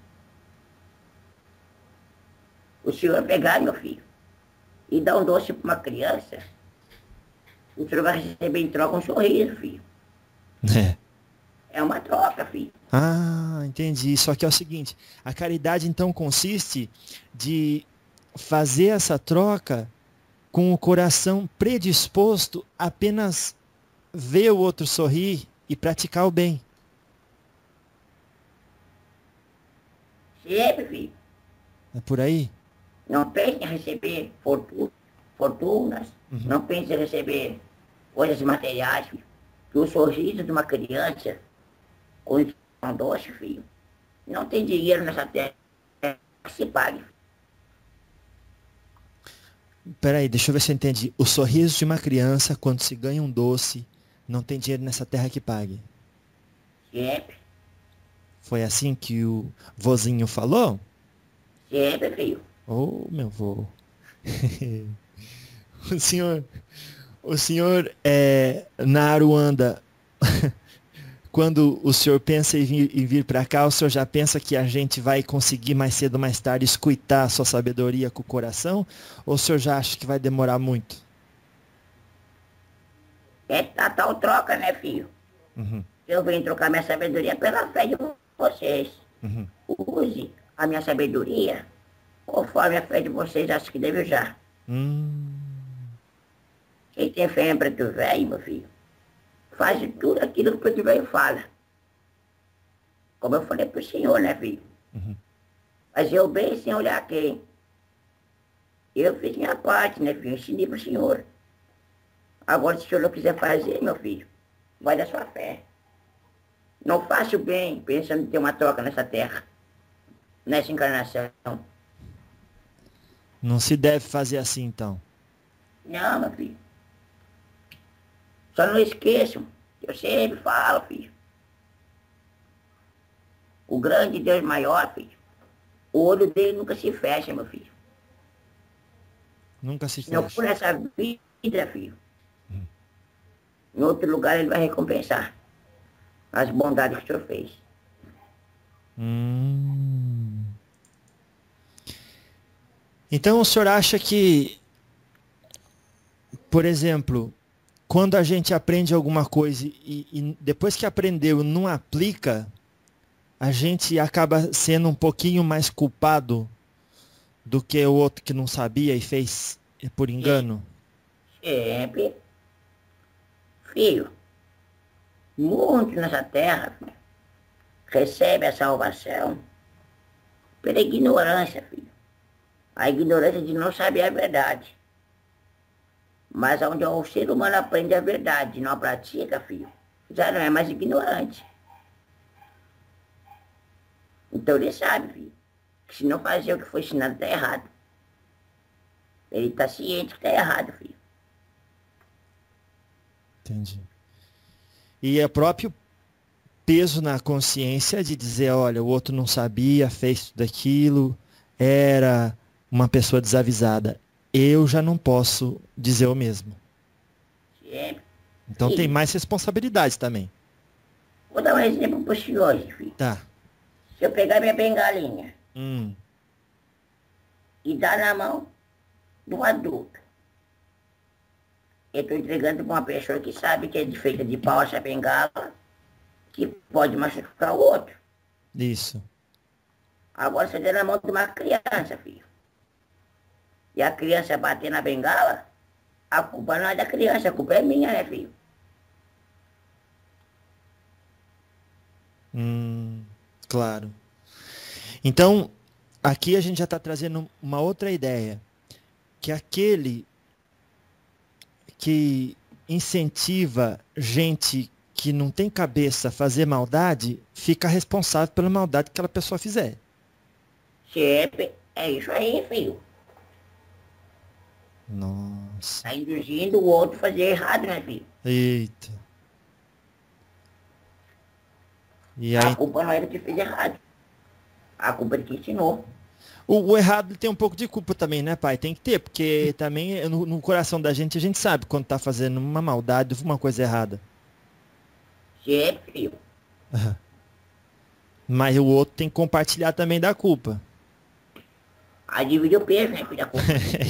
O senhor pegar, meu filho, e dar um doce para uma criança, o senhor vai receber em troca um sorriso, filho. É. É uma troca, filho. Ah, entendi. Só que é o seguinte, a caridade então consiste de fazer essa troca com o coração predisposto a apenas ver o outro sorrir e praticar o bem. Sempre, filho. É por aí? Não pense em receber fortunas, não pense em receber coisas materiais, filho. Que o sorriso de uma criança com um doce, filho, não tem dinheiro nessa terra que se pague. Peraí, deixa eu ver se eu entendi. O sorriso de uma criança, quando se ganha um doce, não tem dinheiro nessa terra que pague. Sempre, Foi assim que o vozinho falou? sempre, filho. Oh, meu vô. O senhor, na Aruanda, quando o senhor pensa em vir para cá, o senhor já pensa que a gente vai conseguir mais cedo ou mais tarde escutar a sua sabedoria com o coração? Ou o senhor já acha que vai demorar muito? É tal troca, né, filho? Eu venho trocar minha sabedoria pela fé de vocês. Use a minha sabedoria conforme a fé de vocês acha que deve usar. Quem tem fé em preto velho, meu filho, faz tudo aquilo que o preto velho fala. Como eu falei pro senhor, né, filho? Fazer o bem sem olhar quem. Eu fiz minha parte, né, filho? Ensinei pro senhor. Agora, se o senhor não quiser fazer, meu filho, vai da sua fé. Não faça o bem pensando em ter uma troca nessa terra, nessa encarnação. Não se deve fazer assim, então. Não, meu filho. Só não esqueçam, eu sempre falo, filho. O grande Deus maior, filho, o olho dele nunca se fecha, meu filho. Nunca se Se não fecha. for nessa vida, filho, em outro lugar ele vai recompensar as bondades que o senhor fez. Então o senhor acha que, por exemplo, quando a gente aprende alguma coisa e depois que aprendeu não aplica, a gente acaba sendo um pouquinho mais culpado do que o outro que não sabia e fez por engano? Sempre. Filho, muitos nessa terra, filho, recebe a salvação pela ignorância, filho. A ignorância de não saber a verdade. Mas onde o ser humano aprende a verdade e não a pratica, filho, já não é mais ignorante. Então ele sabe, filho, que se não fazer o que foi ensinado, está errado. Ele está ciente que está errado, filho. Entendi. E é próprio peso na consciência de dizer, olha, o outro não sabia, fez tudo aquilo, era uma pessoa desavisada. Eu já não posso dizer o mesmo. Sempre. Então Filho, tem mais responsabilidade também. vou dar um exemplo para o senhor, filho. Tá. Se eu pegar minha bengalinha Hum. e dar na mão do adulto, eu estou entregando para uma pessoa que sabe que é feita de pau essa bengala, que pode machucar o outro. Isso. Agora você der na mão de uma criança, filho, e a criança bater na bengala, A culpa não é da criança, a culpa é minha, né, filho? Claro. Então, aqui a gente já está trazendo uma outra ideia, que aquele que incentiva gente que não tem cabeça a fazer maldade, fica responsável pela maldade que aquela pessoa fizer. Sempre. É isso aí, filho. Nossa. Tá induzindo o outro a fazer errado, né, filho? Eita. E A aí, culpa não é do que fez errado. A culpa é do que ensinou. o errado ele tem um pouco de culpa também, né, pai? Tem que ter, porque também no coração da gente a gente sabe quando tá fazendo uma maldade, uma coisa errada. Sempre, filho. Mas o outro tem que compartilhar também da culpa. Aí divide o peso, né, filho? Da culpa.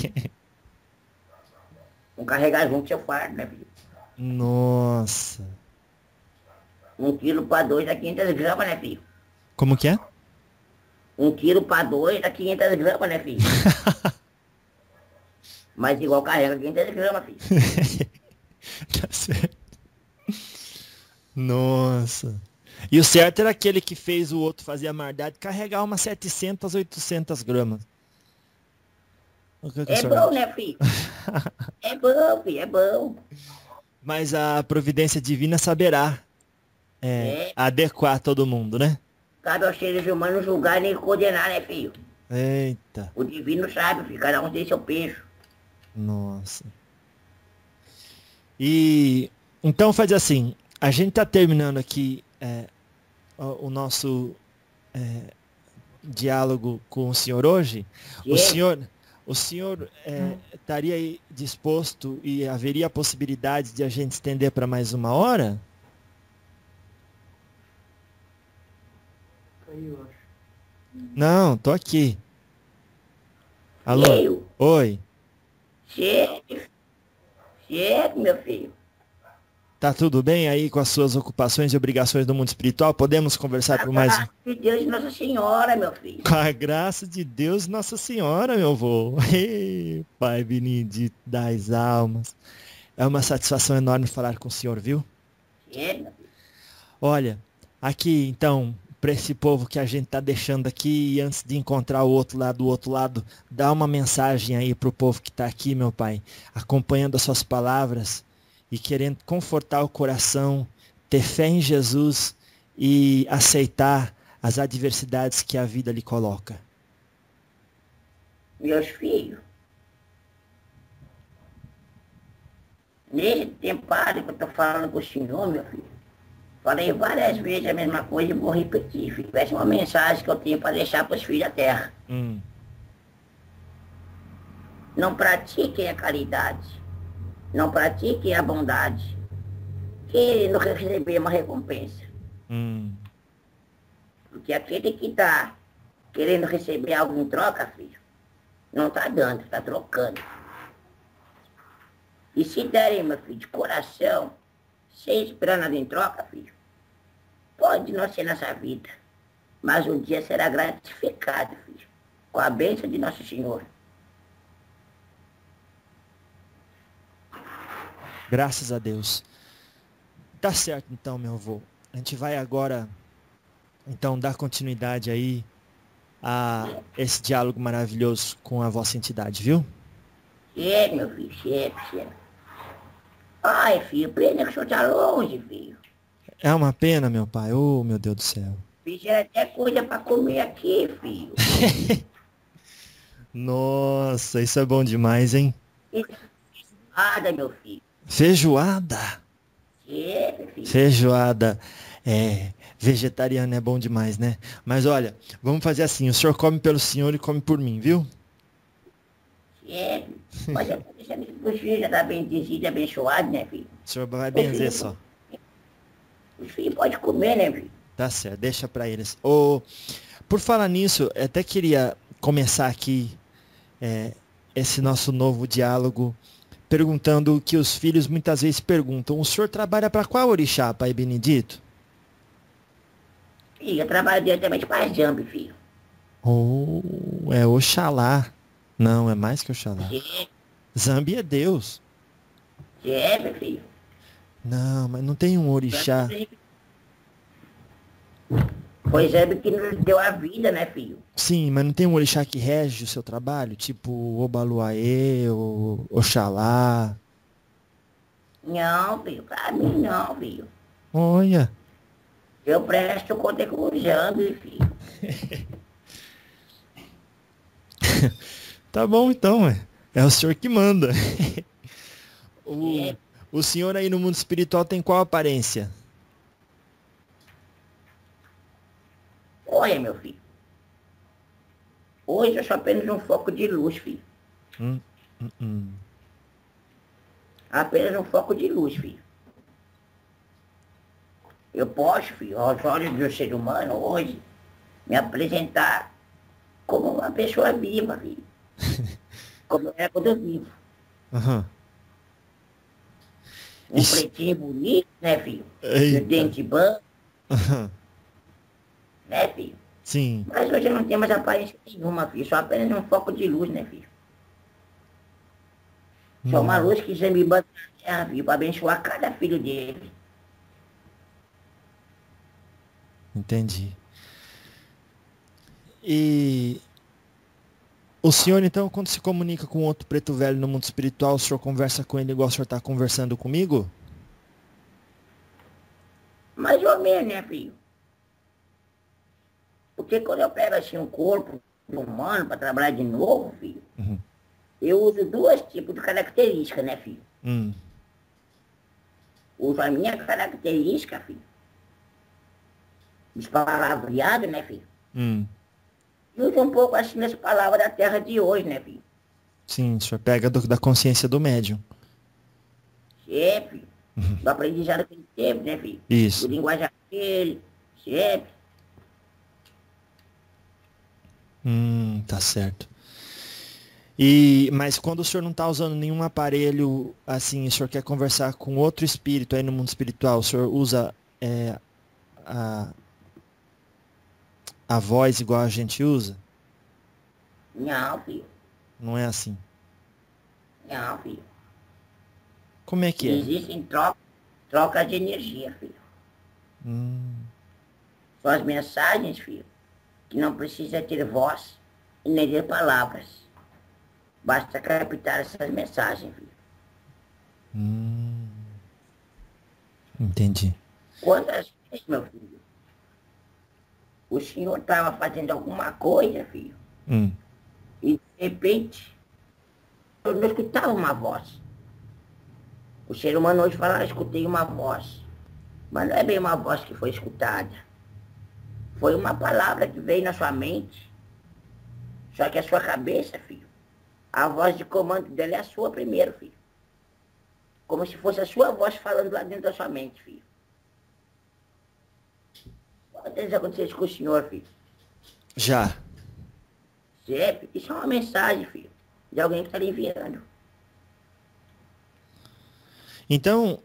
Não carregar junto seu fardo, né, filho? Nossa. 1 quilo para 2 dá 500 gramas, né, filho? Como que é? 1 quilo para 2 dá 500 gramas, né, filho? Mas igual carrega 500 gramas, filho. Tá certo. Nossa. E o certo era aquele que fez o outro fazer a maldade carregar umas 700, 800 gramas. O que É o senhor bom, acha? né, filho? É bom, filho, é bom. Mas a providência divina saberá adequar todo mundo, né? Cabe aos seres humanos julgar nem condenar, né, filho? Eita. O divino sabe, filho, cada um tem seu peso. Nossa. E então faz assim, a gente tá terminando aqui o nosso diálogo com o senhor hoje. O senhor estaria aí disposto e haveria a possibilidade de a gente estender para mais uma hora? Não, tô aqui. Alô? Eu? Oi. Chega, meu filho. Tá tudo bem aí com as suas ocupações e obrigações do mundo espiritual? Podemos conversar por mais... Graças de Deus e Nossa Senhora, meu filho. Com a graça de Deus Nossa Senhora, meu vô. Ei, Pai benedito das almas. É uma satisfação enorme falar com o senhor, viu? Chega, meu filho. Olha, aqui então, para esse povo que a gente tá deixando aqui, e antes de encontrar o outro lado, do outro lado, dá uma mensagem aí pro povo que tá aqui, meu Pai, acompanhando as suas palavras e querendo confortar o coração, ter fé em Jesus e aceitar as adversidades que a vida lhe coloca. Meus filhos, nesse tempo que eu tô falando com o senhor, meu filho, falei várias vezes a mesma coisa e vou repetir, filho. Essa é uma mensagem que eu tenho para deixar para os filhos da terra. Não pratiquem a caridade. Não pratiquem a bondade, querendo receber uma recompensa. Porque aquele que está querendo receber algo em troca, filho, não está dando, está trocando. E se derem, meu filho, de coração, sem esperar nada em troca, filho, pode não ser nessa vida, mas um dia será gratificado, filho, com a bênção de Nosso Senhor. Graças a Deus. Tá certo então, meu avô. A gente vai agora, então, dar continuidade aí a esse diálogo maravilhoso com a vossa entidade, viu? Chega, meu filho, chega. Ai, filho, pena que o senhor tá longe, filho. É uma pena, meu pai. Oh, meu Deus do céu. Fizeram até coisa pra comer aqui, filho. Nossa, isso é bom demais, hein? Nada, meu filho. Feijoada. Chega, filho. Feijoada. Vegetariano é bom demais, né? Mas olha, vamos fazer assim. O senhor come pelo senhor e come por mim, viu? Chega. Mas eu vou deixar os filhos já tá bendizido e abençoado, né, filho? O senhor vai benzer só. Os filhos podem comer, né, filho? Tá certo, deixa pra eles. Por falar nisso, eu até queria começar aqui esse nosso novo diálogo perguntando o que os filhos muitas vezes perguntam. O senhor trabalha para qual orixá, Pai Benedito? Filho, eu trabalho diretamente para Jambi, filho. É Oxalá. Não, é mais que Oxalá. Chega. Zambi é Deus. É, meu filho. Não, mas não tem um orixá. Pois é, que nos deu a vida, né, filho? Sim, mas não tem um orixá que rege o seu trabalho? Tipo Obaluaê, ou Oxalá. Não, filho, pra mim não, filho. Olha, Eu presto conta com o Jambi, filho. tá bom então, ué. É o senhor que manda. O, É. o senhor aí no mundo espiritual tem qual aparência? Olha, meu filho. Hoje eu sou apenas um foco de luz, filho. Hum, hum. Apenas um foco de luz, filho. Eu posso, filho, aos olhos do ser humano hoje, me apresentar como uma pessoa viva, filho. Como eu era quando eu vivo. Aham. Um Isso. pretinho bonito, né, filho? Eita. De dente branco, Aham. né, filho? Sim. Mas hoje eu não tenho mais aparência nenhuma, filho. Sou apenas um foco de luz, né, filho? Sou uma luz que já me bota na terra, filho, para abençoar cada filho dele. Entendi. E o senhor, então, quando se comunica com outro preto velho no mundo espiritual, o senhor conversa com ele igual o senhor está conversando comigo? Mais ou menos, né, filho? Porque quando eu pego assim um corpo humano para trabalhar de novo, filho, Uhum. eu uso duas tipos de características, né, filho? Hum. Uso a minha característica, filho. Despalavreado, né, filho? Hum. E uso um pouco assim nas palavras da terra de hoje, né, filho? Sim, o senhor pega da consciência do médium. Sempre. Do aprendizado que ele teve, né, filho? Isso. Do linguagem dele, sempre. Tá certo. Mas quando o senhor não está usando nenhum aparelho assim, o senhor quer conversar com outro espírito aí no mundo espiritual, o senhor usa a, a voz igual a gente usa? Não, filho. Não é assim. Não, filho. Como é que é? Existem trocas de energia, filho. São as mensagens, filho, que não precisa ter voz e nem ter palavras. Basta captar essas mensagens, filho. Entendi. Quantas vezes, meu filho, o senhor estava fazendo alguma coisa, filho, e de repente eu não escutava uma voz. O ser humano hoje fala, escutei uma voz. Mas não é bem uma voz que foi escutada. Foi uma palavra que veio na sua mente. Só que a sua cabeça, filho, a voz de comando dela é a sua primeiro, filho. Como se fosse a sua voz falando lá dentro da sua mente, filho. Quantas vezes aconteceu isso com o senhor, filho? Já. Sempre. Isso é uma mensagem, filho, de alguém que está lhe enviando. Então,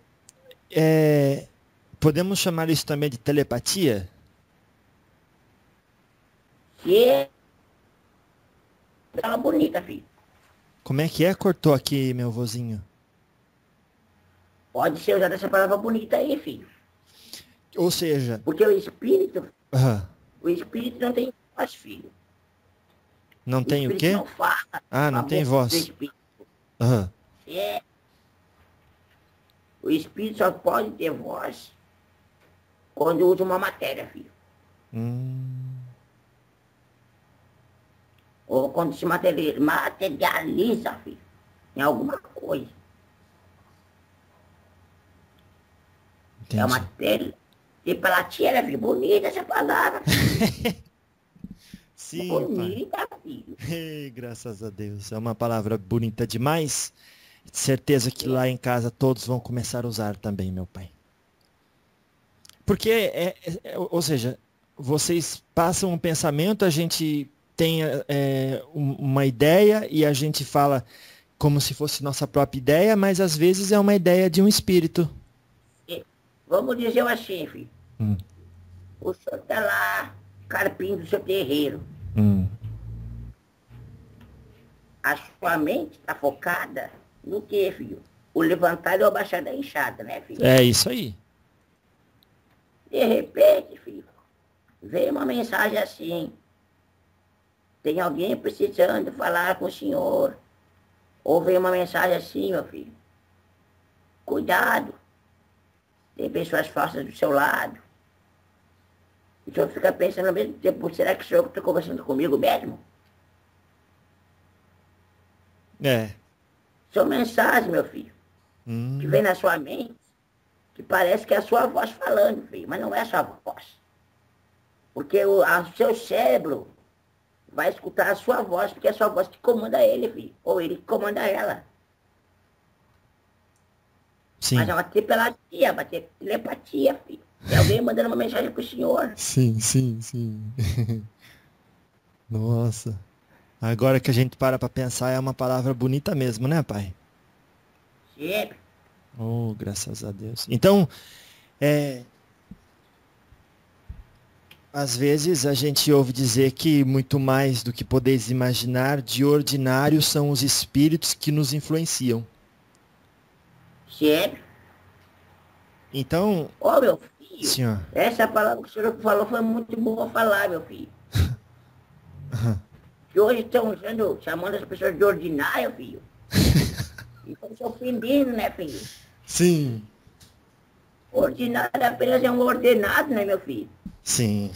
podemos chamar isso também de telepatia? Que é bonita, filho. Como é que é? Cortou aqui, meu vozinho. Pode ser usada essa palavra bonita aí, filho. Ou seja, Porque o espírito aham, não tem voz, filho. não tem o espírito quê? não fala. Ah, não A tem boca voz. do espírito. Aham. É. O espírito só pode ter voz quando usa uma matéria, filho. Ou quando se materializa, filho, em alguma coisa. Entendi. É uma tela. E pela tia, filho, bonita essa palavra. Sim, pai. Bonita, filho. Ei, graças a Deus. É uma palavra bonita demais. Certeza que lá em casa todos vão começar a usar também, meu pai. Porque, ou seja, vocês passam um pensamento, a gente tem uma ideia e a gente fala como se fosse nossa própria ideia, mas às vezes é uma ideia de um espírito. Vamos dizer assim, filho. O senhor está lá, carpindo do seu terreiro. A sua mente está focada no quê, filho? o levantado e o abaixado é inchado, né, filho? É isso aí. De repente, filho, veio uma mensagem assim. Tem alguém precisando falar com o senhor. Ou veio uma mensagem assim, meu filho. Cuidado. Tem pessoas falsas do seu lado. E o senhor fica pensando ao mesmo tempo, será que o senhor está conversando comigo mesmo? É. São mensagens, meu filho, que vem na sua mente, que parece que é a sua voz falando, filho, mas não é a sua voz. Porque o seu cérebro vai escutar a sua voz, porque é a sua voz que comanda ele, filho, ou ele que comanda ela. Sim. Mas é uma telepatia, vai ter telepatia, filho. Tem alguém mandando uma mensagem pro senhor. Sim, sim, sim. Nossa. Agora que a gente para pensar, é uma palavra bonita mesmo, né, pai? Sempre. Oh, graças a Deus. Então, às vezes a gente ouve dizer que muito mais do que podeis imaginar, de ordinário são os espíritos que nos influenciam. Sempre. Então, Ô, meu filho, senhor. essa palavra que o senhor falou foi muito boa falar, meu filho. Que hoje estão chamando as pessoas de ordinário, filho. E estão se ofendendo, né, filho? Sim. Ordinário apenas é um ordenado, né, meu filho? Sim.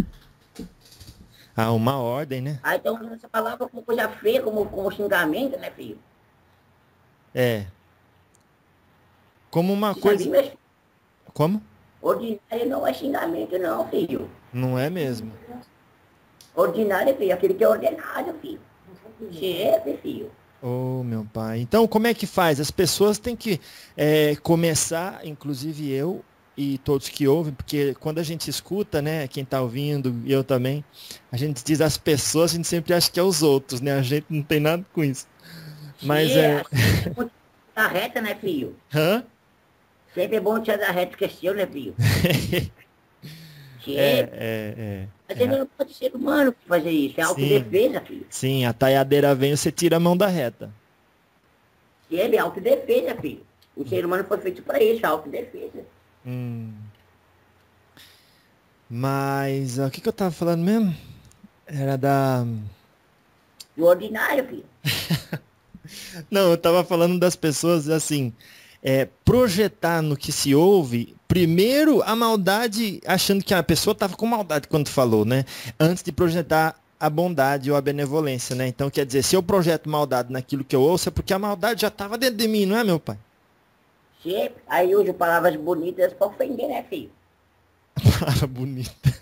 Há uma ordem, né? Aí estão usando essa palavra como coisa feia, como xingamento, né, filho? É. Como uma Isso coisa. aí, meu filho, Como? ordinário não é xingamento, não, filho. Não é mesmo. Ordinário, filho, aquele que é ordenado, filho. Sempre, filho. Oh, meu pai. Então, como é que faz? As pessoas têm que começar, inclusive eu e todos que ouvem, porque quando a gente escuta, né, quem está ouvindo, e eu também, a gente diz as pessoas, a gente sempre acha que é os outros, né? A gente não tem nada com isso. Mas Sempre é bom tirar da reta, né, filho? Hã? Sempre é bom tirar da reta, esqueceu, né, filho? Sempre. Mas ele não pode ser humano fazer isso, é autodefesa, filho. Sim, a taiadeira vem, você tira a mão da reta. Sempre é autodefesa, filho. O ser humano foi feito para isso, autodefesa. Mas o que eu tava falando mesmo? Era da... Do ordinário, filho. Não, eu tava falando das pessoas assim, projetar no que se ouve, primeiro a maldade, achando que a pessoa tava com maldade quando falou, né? Antes de projetar a bondade ou a benevolência, né? Então, quer dizer, se eu projeto maldade naquilo que eu ouço, é porque a maldade já estava dentro de mim, não é, meu pai? Sempre. Aí uso palavras bonitas para ofender, né, filho? Palavra bonita.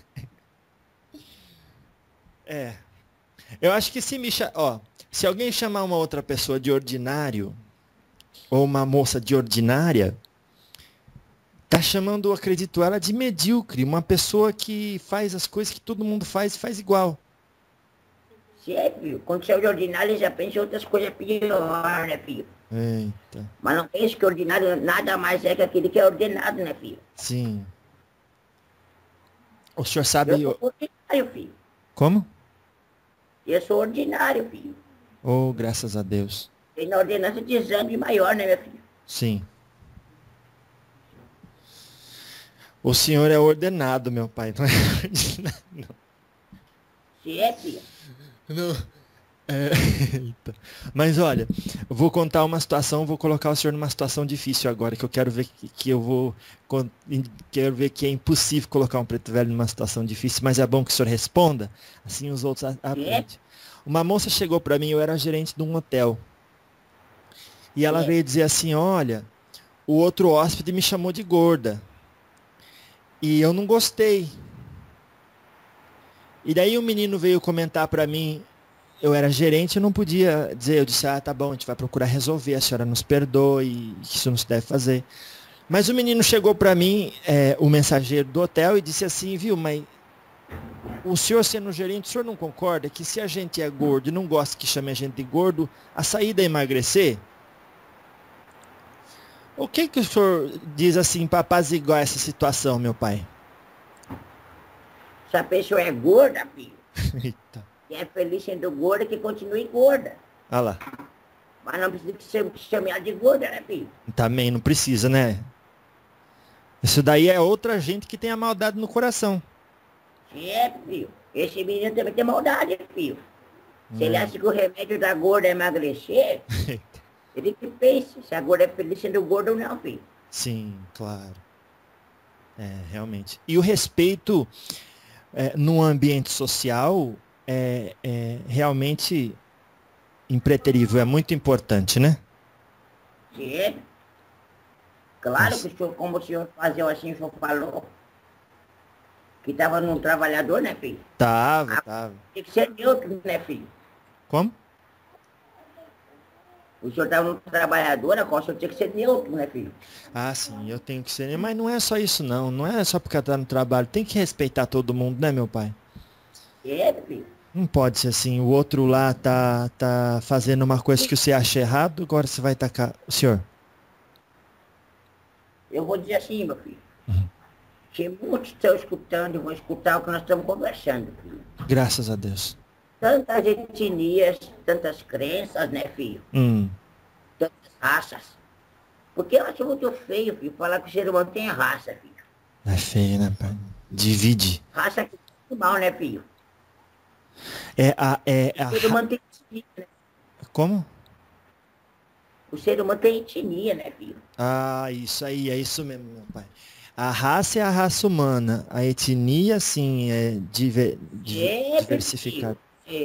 Eu acho que se alguém chamar uma outra pessoa de ordinário, ou uma moça de ordinária, tá chamando, acredito ela, de medíocre, uma pessoa que faz as coisas que todo mundo faz e faz igual. Sempre, filho. Quando você é de ordinário, já pensa em outras coisas pior, né, filho? Eita. Mas não pense que ordinário nada mais é que aquele que é ordenado, né, filho? Sim. O senhor sabe... Eu sou ordinário, filho. Como? Eu sou ordinário, filho. Oh, graças a Deus. Tem na ordenança de exame maior, né, meu filho? Sim. O senhor é ordenado, meu pai. Não é ordinário, não. Se é, filho. Não. Eita. Mas olha, eu vou contar uma situação, vou colocar o senhor numa situação difícil agora, que eu quero ver quero ver que é impossível colocar um preto velho numa situação difícil, mas é bom que o senhor responda, assim os outros aprendem. Uma moça chegou para mim, eu era gerente de um hotel, e ela veio dizer assim, olha, o outro hóspede me chamou de gorda, e eu não gostei. E daí o menino veio comentar para mim, eu era gerente, eu não podia dizer, eu disse, tá bom, a gente vai procurar resolver, a senhora nos perdoe, isso não se deve fazer. Mas o menino chegou para mim, o mensageiro do hotel, e disse assim, viu, mas o senhor sendo gerente, o senhor não concorda que se a gente é gordo e não gosta que chame a gente de gordo, a saída é emagrecer? O que o senhor diz assim para apaziguar essa situação, meu pai? Se a pessoa é gorda, filho, Eita. e é feliz sendo gorda, que continue gorda. Olha lá. Mas não precisa que chame ela de gorda, né, filho? Também não precisa, né? Isso daí é outra gente que tem a maldade no coração. É, filho. Esse menino também tem maldade, filho. Se ele acha que o remédio da gorda é emagrecer, ele que pense se a gorda é feliz sendo gorda ou não, filho. Sim, claro. É, realmente. E o respeito no ambiente social é realmente impreterível, é muito importante, né? Sim. Claro que o senhor, como o senhor fazia assim, o senhor falou que estava num trabalhador, né, filho? Tava. Tem que ser neutro, né, filho? Como? O senhor estava num trabalhador, agora o senhor tinha que ser neutro, né, filho? Ah, sim, eu tenho que ser. Mas não é só isso, não. Não é só porque tá no trabalho. Tem que respeitar todo mundo, né, meu pai? É, filho. Não pode ser assim. O outro lá tá fazendo uma coisa que você acha errado, agora você vai tacar. O senhor? Eu vou dizer assim, meu filho. Que muitos estão escutando e vão escutar o que nós estamos conversando, filho. Graças a Deus. Tantas etnias, tantas crenças, né, filho? Tantas raças. Porque eu acho muito feio, filho, falar que o ser humano tem raça, filho. É feio, né, pai? Divide. Raça que é mal, né, filho? O ser humano tem etnia, né? Como? O ser humano tem etnia, né, filho? Ah, isso aí, é isso mesmo, meu pai. A raça é a raça humana. A etnia, sim, é diversificada.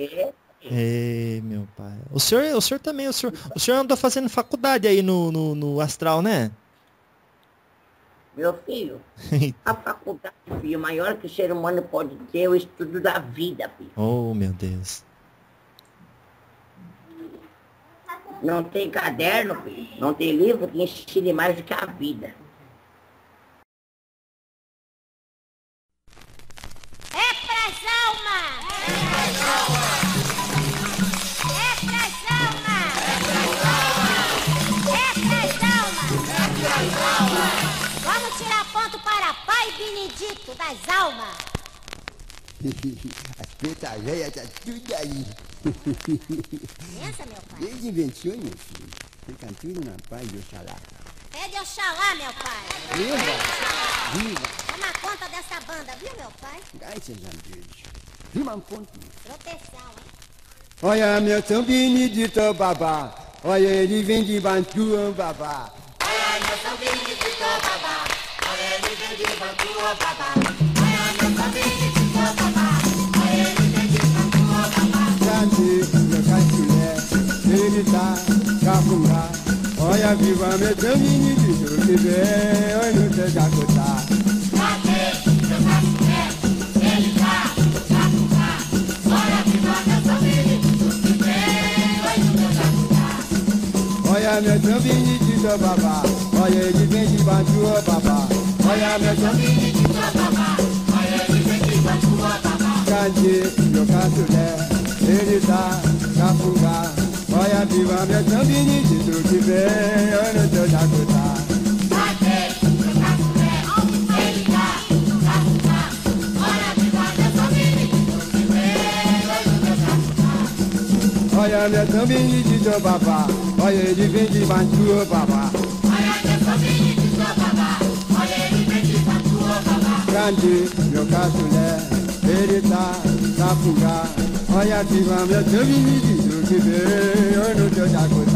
Meu pai. O senhor também, o senhor andou fazendo faculdade aí no Astral, né? Meu filho, a faculdade, filho, maior que o ser humano pode ter é o estudo da vida, filho. Oh, meu Deus. Não tem caderno, filho. Não tem livro que ensine mais do que a vida. É pras almas! É pras almas! Vamos tirar ponto para Pai Benedito das almas! As pretas velhas tá tudo aí. Pensa, meu pai. Desde invenções, meu filho. Ficam tudo na paz de Oxalá. É de Oxalá, meu pai. Viva! Toma conta dessa banda, viu, meu pai? Graças a Deus. Viva um ponto. Proteção, hein? Olha meu São Benedito babá. Olha ele vem de Bantu, babá. Cadê meu caçulé? Ele tá cafungá. Olha viva meu São Benedito que vem, olha no teu jacotá. Olha meu São Benedito babá. Olha ele vem de Bantu, babá. Olha meu São Benedito babá. Olha ele vem de Bantu, babá. Cadê meu caçulé? Ele tá cafungá. Olha viva meu São Benedito que vem, olha no teu jacotá. Olha meu São Benedito babá. Olha ele vem de Bantu, babá. Grande meu caçulé, ele tá cafungá. Olha viva meu São Benedito que vem, olha no teu jacotá.